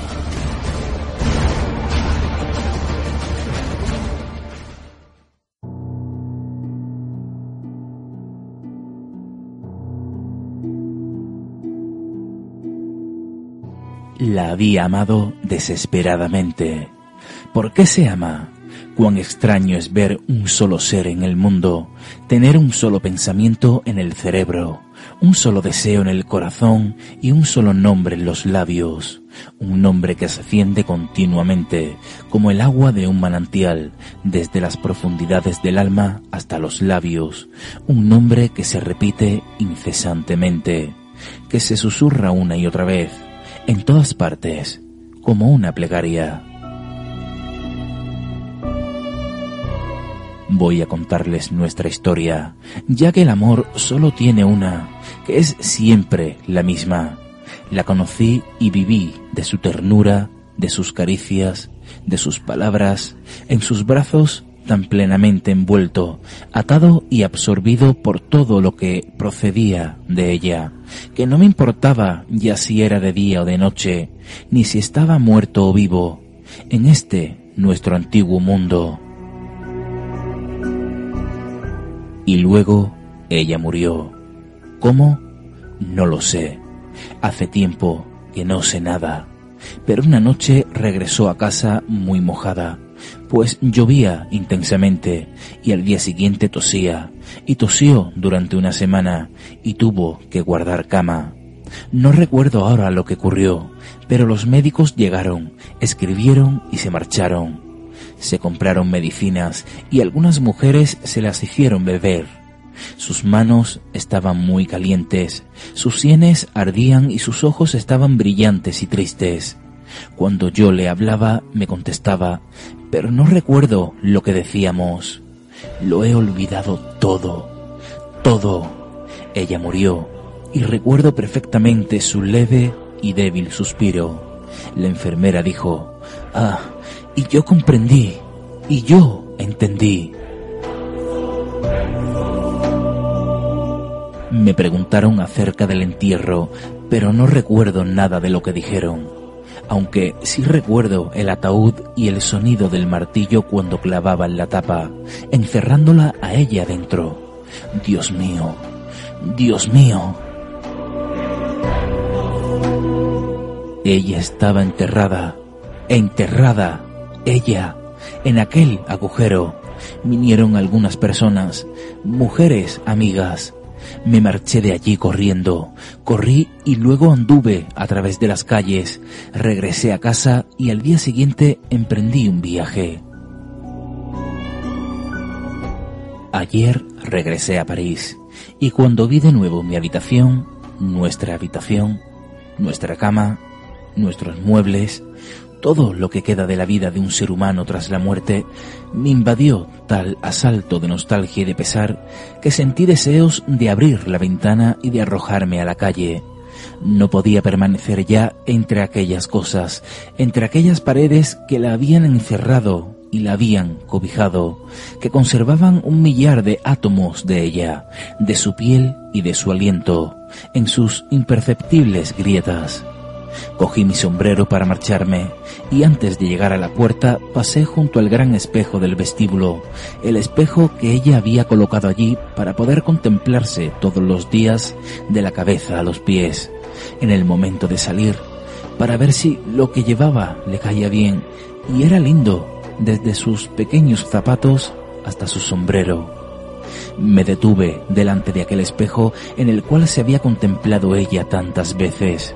La había amado desesperadamente. ¿Por qué se ama? Cuán extraño es ver un solo ser en el mundo, tener un solo pensamiento en el cerebro, un solo deseo en el corazón y un solo nombre en los labios, un nombre que asciende continuamente, como el agua de un manantial, desde las profundidades del alma hasta los labios, un nombre que se repite incesantemente, que se susurra una y otra vez, en todas partes, como una plegaria. Voy a contarles nuestra historia, ya que el amor solo tiene una, que es siempre la misma. La conocí y viví de su ternura, de sus caricias, de sus palabras, en sus brazos tan plenamente envuelto, atado y absorbido por todo lo que procedía de ella, que no me importaba ya si era de día o de noche, ni si estaba muerto o vivo, en este nuestro antiguo mundo. Y luego ella murió. ¿Cómo? No lo sé. Hace tiempo que no sé nada. Pero una noche regresó a casa muy mojada, pues llovía intensamente y al día siguiente tosía, y tosió durante una semana y tuvo que guardar cama. No recuerdo ahora lo que ocurrió, pero los médicos llegaron, escribieron y se marcharon. Se compraron medicinas y algunas mujeres se las hicieron beber. Sus manos estaban muy calientes, sus sienes ardían y sus ojos estaban brillantes y tristes. Cuando yo le hablaba, me contestaba, pero no recuerdo lo que decíamos. Lo he olvidado todo, todo. Ella murió y recuerdo perfectamente su leve y débil suspiro. La enfermera dijo, «Ah, y yo comprendí, y yo entendí». Me preguntaron acerca del entierro, pero no recuerdo nada de lo que dijeron, aunque sí recuerdo el ataúd y el sonido del martillo cuando clavaban la tapa, encerrándola a ella dentro. Dios mío, Dios mío. Ella estaba enterrada, ella, en aquel agujero. Vinieron algunas personas, mujeres amigas. Me marché de allí corriendo, corrí y luego anduve a través de las calles, regresé a casa y al día siguiente emprendí un viaje. Ayer regresé a París y cuando vi de nuevo mi habitación, nuestra cama, nuestros muebles, todo lo que queda de la vida de un ser humano tras la muerte, me invadió tal asalto de nostalgia y de pesar que sentí deseos de abrir la ventana y de arrojarme a la calle. No podía permanecer ya entre aquellas cosas, entre aquellas paredes que la habían encerrado y la habían cobijado, que conservaban un millar de átomos de ella, de su piel y de su aliento, en sus imperceptibles grietas. Cogí mi sombrero para marcharme y antes de llegar a la puerta pasé junto al gran espejo del vestíbulo, el espejo que ella había colocado allí para poder contemplarse todos los días de la cabeza a los pies, en el momento de salir, para ver si lo que llevaba le caía bien, y era lindo, desde sus pequeños zapatos hasta su sombrero. Me detuve delante de aquel espejo en el cual se había contemplado ella tantas veces,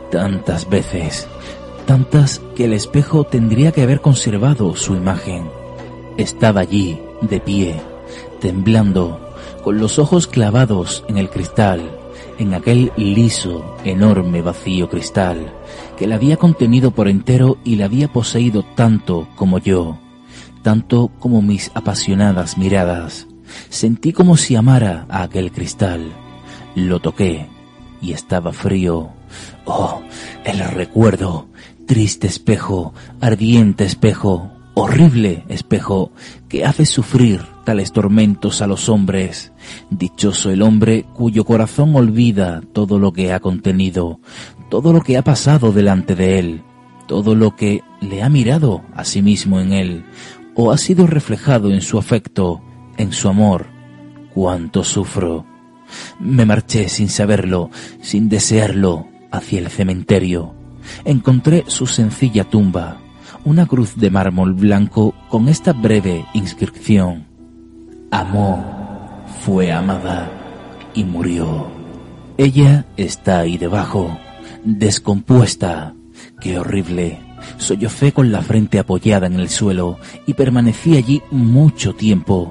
tantas que el espejo tendría que haber conservado su imagen. Estaba allí, de pie, temblando, con los ojos clavados en el cristal, en aquel liso, enorme vacío cristal, que la había contenido por entero y la había poseído tanto como yo, tanto como mis apasionadas miradas. Sentí como si amara a aquel cristal. Lo toqué y estaba frío. Oh, el recuerdo, triste espejo, ardiente espejo, horrible espejo, que hace sufrir tales tormentos a los hombres. Dichoso el hombre cuyo corazón olvida todo lo que ha contenido, todo lo que ha pasado delante de él, todo lo que le ha mirado a sí mismo en él, o ha sido reflejado en su afecto, en su amor. Cuánto sufro. Me marché sin saberlo, sin desearlo, hacia el cementerio. Encontré su sencilla tumba, una cruz de mármol blanco con esta breve inscripción: amó, fue amada y murió. Ella está ahí debajo, descompuesta. ¡Qué horrible! Sollocé con la frente apoyada en el suelo y permanecí allí mucho tiempo.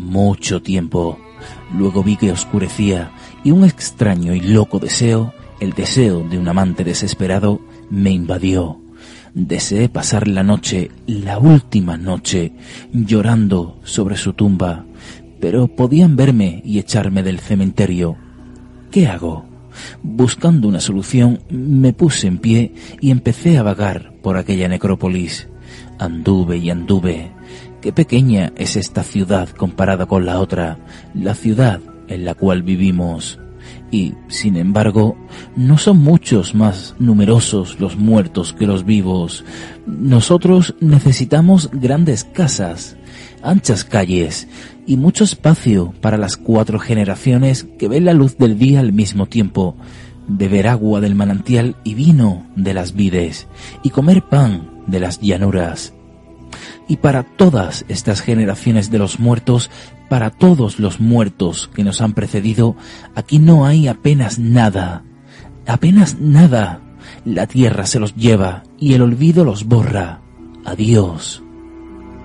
Luego vi que oscurecía y un extraño y loco deseo, el deseo de un amante desesperado, me invadió. Deseé pasar la noche, la última noche, llorando sobre su tumba, pero podían verme y echarme del cementerio. ¿Qué hago? Buscando una solución, me puse en pie y empecé a vagar por aquella necrópolis. Anduve y anduve. Qué pequeña es esta ciudad comparada con la otra, la ciudad en la cual vivimos. Y, sin embargo, no son muchos más numerosos los muertos que los vivos. Nosotros necesitamos grandes casas, anchas calles y mucho espacio para las 4 generaciones que ven la luz del día al mismo tiempo, beber agua del manantial y vino de las vides, y comer pan de las llanuras. Y para todas estas generaciones de los muertos, para todos los muertos que nos han precedido, aquí no hay apenas nada. La tierra se los lleva y el olvido los borra. Adiós.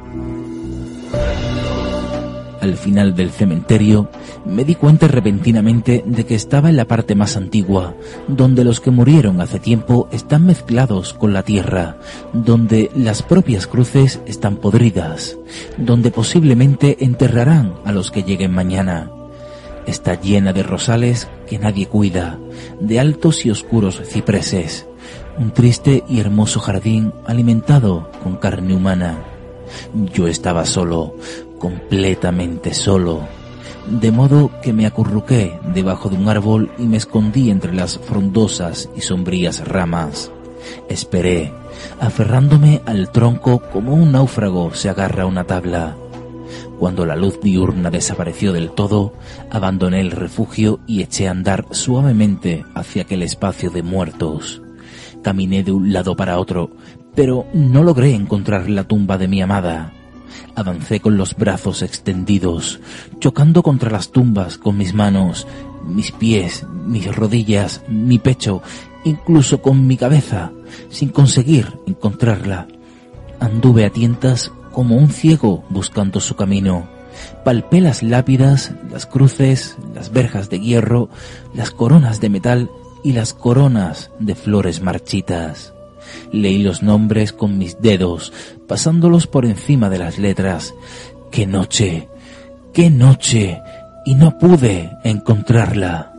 al final del cementerio, me di cuenta repentinamente de que estaba en la parte más antigua, donde los que murieron hace tiempo están mezclados con la tierra, donde las propias cruces están podridas, donde posiblemente enterrarán a los que lleguen mañana. Está llena de rosales que nadie cuida, de altos y oscuros cipreses, un triste y hermoso jardín alimentado con carne humana. Yo estaba solo, completamente solo, de modo que me acurruqué debajo de un árbol y me escondí entre las frondosas y sombrías ramas. Esperé, aferrándome al tronco como un náufrago se agarra a una tabla. Cuando la luz diurna desapareció del todo, abandoné el refugio y eché a andar suavemente hacia aquel espacio de muertos. Caminé de un lado para otro, pero no logré encontrar la tumba de mi amada. Avancé con los brazos extendidos, chocando contra las tumbas con mis manos, mis pies, mis rodillas, mi pecho, incluso con mi cabeza, sin conseguir encontrarla. Anduve a tientas como un ciego buscando su camino. Palpé las lápidas, las cruces, las verjas de hierro, las coronas de metal y las coronas de flores marchitas. Leí los nombres con mis dedos, pasándolos por encima de las letras. ¡Qué noche! ¡Qué noche! Y no pude encontrarla.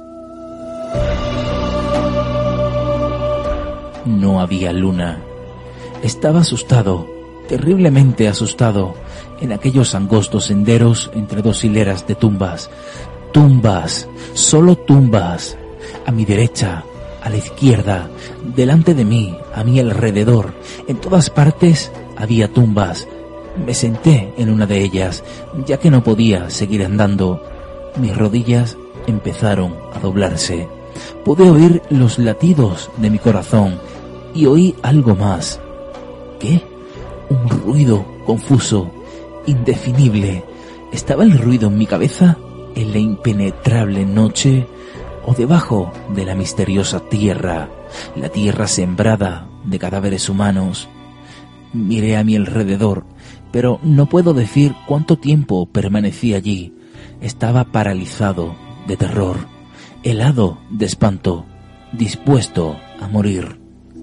No había luna. Estaba asustado, terriblemente asustado, en aquellos angostos senderos entre dos hileras de tumbas. Tumbas, solo tumbas. A mi derecha, a la izquierda, delante de mí, a mi alrededor, en todas partes había tumbas. Me senté en una de ellas, ya que no podía seguir andando. Mis rodillas empezaron a doblarse. Pude oír los latidos de mi corazón y oí algo más. ¿Qué? Un ruido confuso, indefinible. ¿Estaba el ruido en mi cabeza, en la impenetrable noche, o debajo de la misteriosa tierra, la tierra sembrada de cadáveres humanos? Miré a mi alrededor, pero no puedo decir cuánto tiempo permanecí allí. Estaba paralizado de terror, helado de espanto, dispuesto a morir.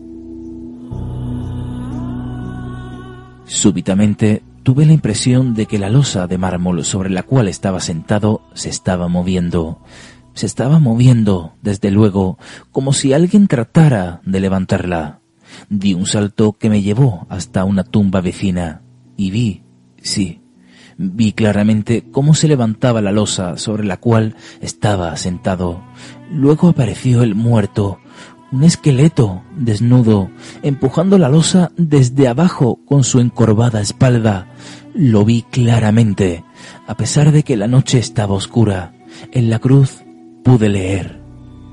Súbitamente tuve la impresión de que la losa de mármol sobre la cual estaba sentado se estaba moviendo. Se estaba moviendo, desde luego, como si alguien tratara de levantarla. Di un salto que me llevó hasta una tumba vecina y vi claramente cómo se levantaba la losa sobre la cual estaba sentado. Luego apareció el muerto, un esqueleto desnudo, empujando la losa desde abajo con su encorvada espalda. Lo vi claramente, a pesar de que la noche estaba oscura. En la cruz pude leer: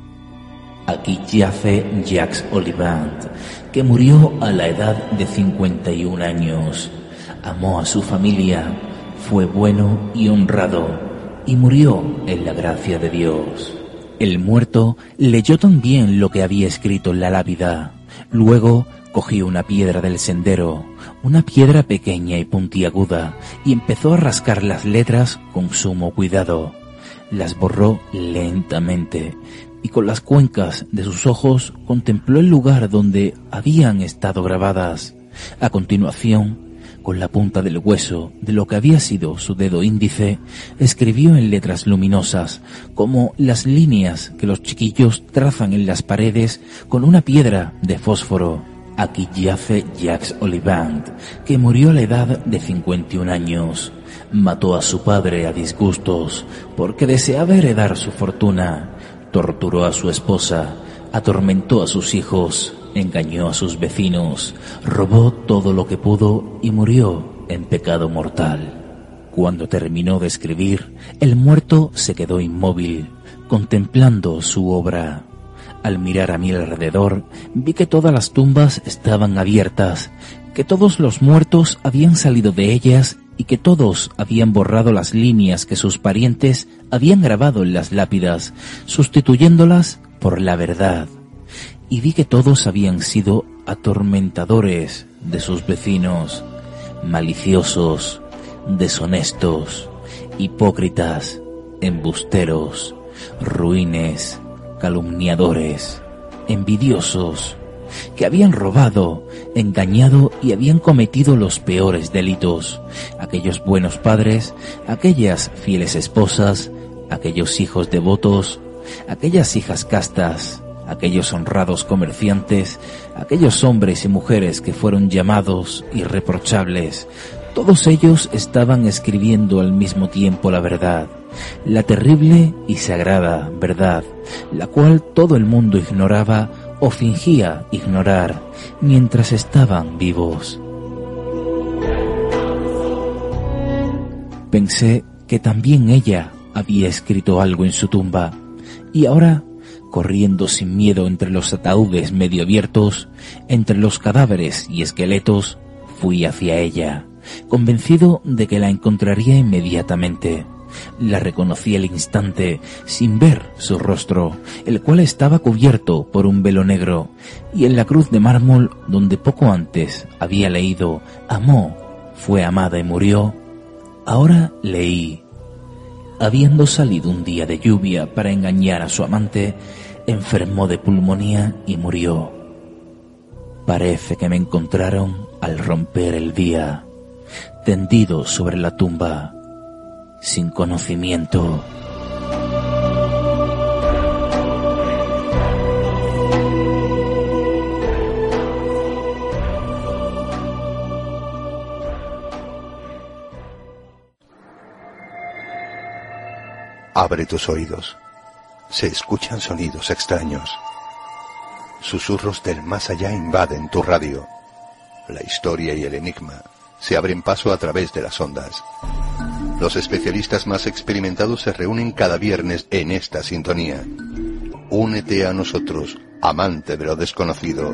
aquí yace Jacques Olivant, que murió a la edad de 51 años. Amó a su familia, fue bueno y honrado, y murió en la gracia de Dios. El muerto leyó también lo que había escrito en la lápida. Luego cogió una piedra del sendero, una piedra pequeña y puntiaguda, y empezó a rascar las letras con sumo cuidado. Las borró lentamente, y con las cuencas de sus ojos contempló el lugar donde habían estado grabadas. A continuación, con la punta del hueso de lo que había sido su dedo índice, escribió en letras luminosas, como las líneas que los chiquillos trazan en las paredes con una piedra de fósforo: aquí yace Jacques Olivant, que murió a la edad de 51 años. Mató a su padre a disgustos, porque deseaba heredar su fortuna. Torturó a su esposa, atormentó a sus hijos, engañó a sus vecinos, robó todo lo que pudo y murió en pecado mortal. Cuando terminó de escribir, el muerto se quedó inmóvil, contemplando su obra. Al mirar a mi alrededor, vi que todas las tumbas estaban abiertas, que todos los muertos habían salido de ellas y que todos habían borrado las líneas que sus parientes habían grabado en las lápidas, sustituyéndolas por la verdad. Y vi que todos habían sido atormentadores de sus vecinos, maliciosos, deshonestos, hipócritas, embusteros, ruines, calumniadores, envidiosos, que habían robado, engañado y habían cometido los peores delitos, aquellos buenos padres, aquellas fieles esposas, aquellos hijos devotos, aquellas hijas castas, aquellos honrados comerciantes, aquellos hombres y mujeres que fueron llamados irreprochables. Todos ellos estaban escribiendo al mismo tiempo la verdad, la terrible y sagrada verdad, la cual todo el mundo ignoraba o fingía ignorar mientras estaban vivos. Pensé que también ella había escrito algo en su tumba, y ahora, corriendo sin miedo entre los ataúdes medio abiertos, entre los cadáveres y esqueletos, fui hacia ella, convencido de que la encontraría inmediatamente. La reconocí al instante, sin ver su rostro, el cual estaba cubierto por un velo negro, y en la cruz de mármol donde poco antes había leído «Amó, fue amada y murió», ahora leí «Habiendo salido un día de lluvia para engañar a su amante, enfermó de pulmonía y murió. Parece que me encontraron al romper el día, tendido sobre la tumba, sin conocimiento». Abre tus oídos. Se escuchan sonidos extraños. Susurros del más allá invaden tu radio. La historia y el enigma se abren paso a través de las ondas. Los especialistas más experimentados se reúnen cada viernes en esta sintonía. Únete a nosotros, amante de lo desconocido.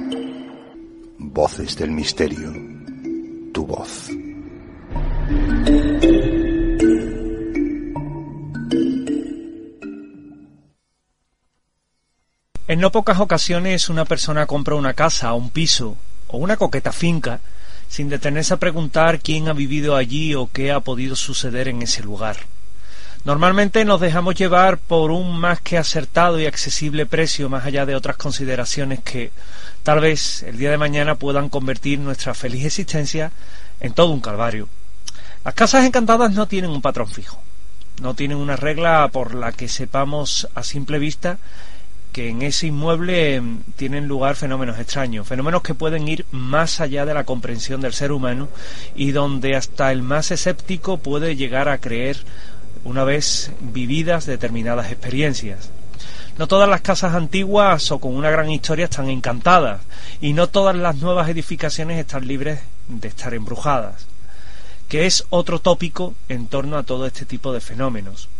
Voces del misterio. Tu voz. En no pocas ocasiones una persona compra una casa, un piso o una coqueta finca sin detenerse a preguntar quién ha vivido allí o qué ha podido suceder en ese lugar. Normalmente nos dejamos llevar por un más que acertado y accesible precio, más allá de otras consideraciones que tal vez el día de mañana puedan convertir nuestra feliz existencia en todo un calvario. Las casas encantadas no tienen un patrón fijo, no tienen una regla por la que sepamos a simple vista que en ese inmueble tienen lugar fenómenos extraños, fenómenos que pueden ir más allá de la comprensión del ser humano y donde hasta el más escéptico puede llegar a creer una vez vividas determinadas experiencias. No todas las casas antiguas o con una gran historia están encantadas y no todas las nuevas edificaciones están libres de estar embrujadas, que es otro tópico en torno a todo este tipo de fenómenos.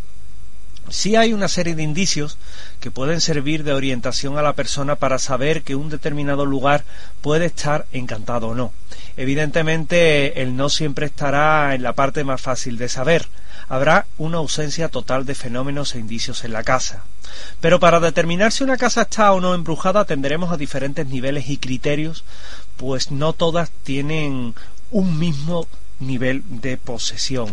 Sí hay una serie de indicios que pueden servir de orientación a la persona para saber que un determinado lugar puede estar encantado o no. Evidentemente, el no siempre estará en la parte más fácil de saber. Habrá una ausencia total de fenómenos e indicios en la casa. Pero para determinar si una casa está o no embrujada atenderemos a diferentes niveles y criterios, pues no todas tienen un mismo nivel de posesión.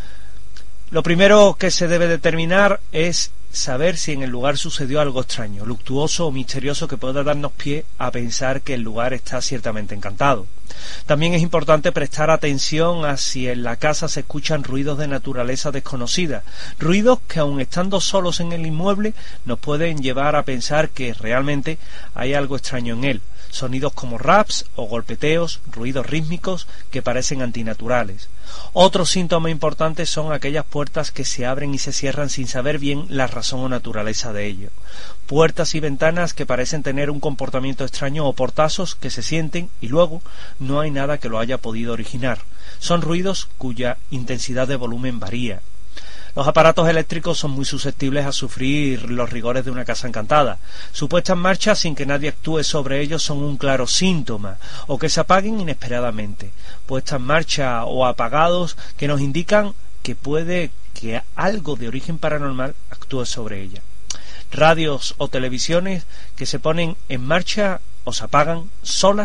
Lo primero que se debe determinar es saber si en el lugar sucedió algo extraño, luctuoso o misterioso que pueda darnos pie a pensar que el lugar está ciertamente encantado. También es importante prestar atención a si en la casa se escuchan ruidos de naturaleza desconocida, ruidos que aun estando solos en el inmueble nos pueden llevar a pensar que realmente hay algo extraño en él. Sonidos como raps o golpeteos, ruidos rítmicos que parecen antinaturales. Otro síntoma importante son aquellas puertas que se abren y se cierran sin saber bien la razón o naturaleza de ello. Puertas y ventanas que parecen tener un comportamiento extraño o portazos que se sienten y luego no hay nada que lo haya podido originar. Son ruidos cuya intensidad de volumen varía. Los aparatos eléctricos son muy susceptibles a sufrir los rigores de una casa encantada. Su puesta en marcha sin que nadie actúe sobre ellos son un claro síntoma, o que se apaguen inesperadamente. Puesta en marcha o apagados que nos indican que puede que algo de origen paranormal actúe sobre ella. Radios o televisiones que se ponen en marcha o se apagan solas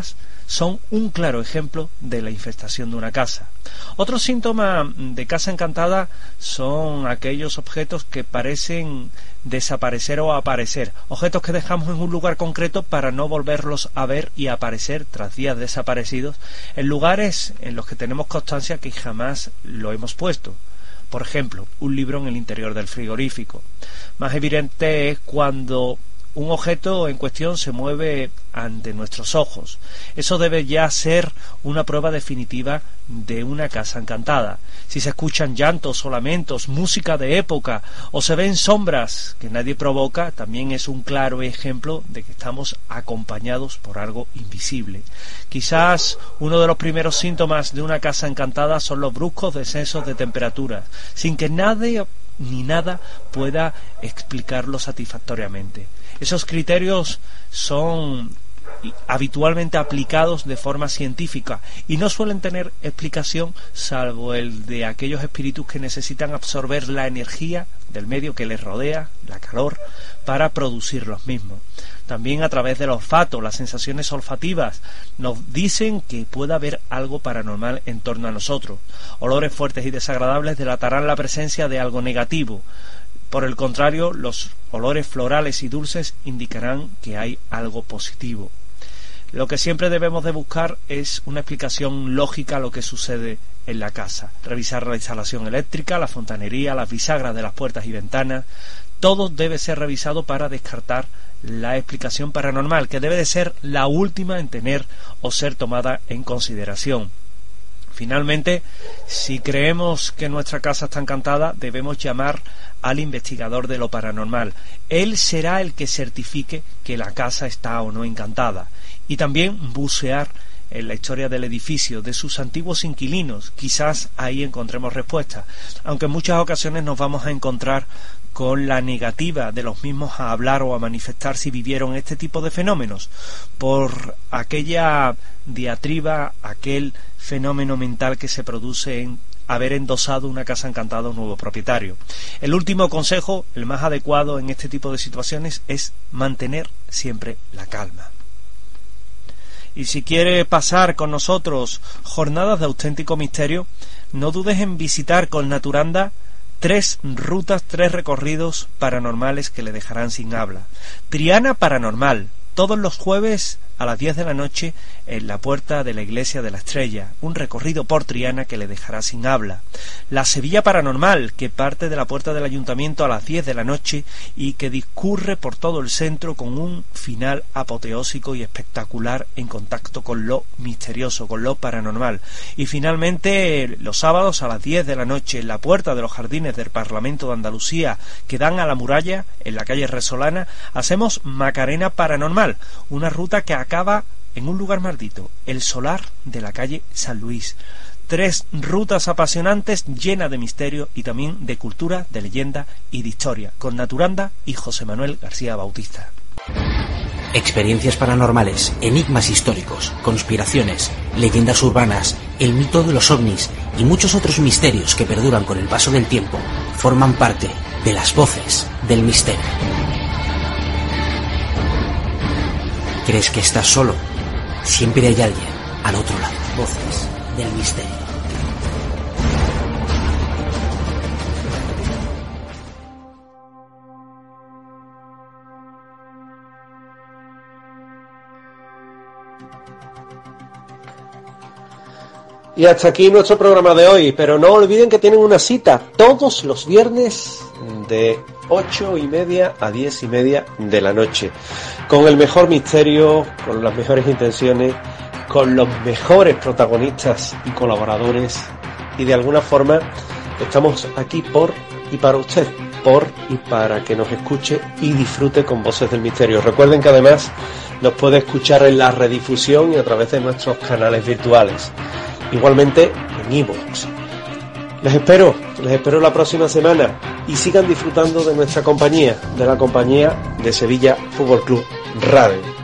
son un claro ejemplo de la infestación de una casa. Otro síntoma de casa encantada son aquellos objetos que parecen desaparecer o aparecer, objetos que dejamos en un lugar concreto para no volverlos a ver y aparecer tras días desaparecidos en lugares en los que tenemos constancia que jamás lo hemos puesto. Por ejemplo, un libro en el interior del frigorífico. Más evidente es cuando un objeto en cuestión se mueve ante nuestros ojos. Eso debe ya ser una prueba definitiva de una casa encantada. Si se escuchan llantos o lamentos, música de época o se ven sombras que nadie provoca, también es un claro ejemplo de que estamos acompañados por algo invisible. Quizás uno de los primeros síntomas de una casa encantada son los bruscos descensos de temperatura, sin que nadie ni nada pueda explicarlo satisfactoriamente. Esos criterios son habitualmente aplicados de forma científica y no suelen tener explicación salvo el de aquellos espíritus que necesitan absorber la energía del medio que les rodea, la calor, para producir los mismos. También a través del olfato, las sensaciones olfativas nos dicen que puede haber algo paranormal en torno a nosotros. Olores fuertes y desagradables delatarán la presencia de algo negativo. Por el contrario, los olores florales y dulces indicarán que hay algo positivo. Lo que siempre debemos de buscar es una explicación lógica a lo que sucede en la casa. Revisar la instalación eléctrica, la fontanería, las bisagras de las puertas y ventanas. Todo debe ser revisado para descartar la explicación paranormal, que debe de ser la última en tener o ser tomada en consideración. Finalmente, si creemos que nuestra casa está encantada, debemos llamar al investigador de lo paranormal. Él será el que certifique que la casa está o no encantada. Y también bucear en la historia del edificio, de sus antiguos inquilinos. Quizás ahí encontremos respuestas, aunque en muchas ocasiones nos vamos a encontrar con la negativa de los mismos a hablar o a manifestar si vivieron este tipo de fenómenos, por aquella diatriba, aquel fenómeno mental que se produce en haber endosado una casa encantada a un nuevo propietario. El último consejo, el más adecuado en este tipo de situaciones, es mantener siempre la calma. Y si quiere pasar con nosotros jornadas de auténtico misterio, no dudes en visitar con Naturanda 3 rutas, 3 recorridos paranormales que le dejarán sin habla. Triana Paranormal, todos los jueves a las 10 de la noche en la puerta de la Iglesia de la Estrella, un recorrido por Triana que le dejará sin habla. La Sevilla Paranormal, que parte de la puerta del Ayuntamiento a las 10 de la noche y que discurre por todo el centro con un final apoteósico y espectacular en contacto con lo misterioso, con lo paranormal. Y finalmente los sábados a las 10 de la noche en la puerta de los jardines del Parlamento de Andalucía que dan a la muralla en la calle Resolana, hacemos Macarena Paranormal, una ruta que acaba en un lugar maldito, el solar de la calle San Luis. 3 rutas apasionantes llenas de misterio y también de cultura, de leyenda y de historia, con Naturanda y José Manuel García Bautista. Experiencias paranormales, enigmas históricos, conspiraciones, leyendas urbanas, el mito de los ovnis y muchos otros misterios que perduran con el paso del tiempo forman parte de las voces del misterio. ¿Crees que estás solo? Siempre hay alguien al otro lado. Voces del misterio. Y hasta aquí nuestro programa de hoy, pero no olviden que tienen una cita todos los viernes de 8:30 a 10:30 de la noche, con el mejor misterio, con las mejores intenciones, con los mejores protagonistas y colaboradores, y de alguna forma estamos aquí por y para usted, por y para que nos escuche y disfrute con Voces del Misterio. Recuerden que además nos puede escuchar en la redifusión y a través de nuestros canales virtuales, igualmente en iVoox. Les espero la próxima semana y sigan disfrutando de nuestra compañía, de la compañía de Sevilla Fútbol Club Radio.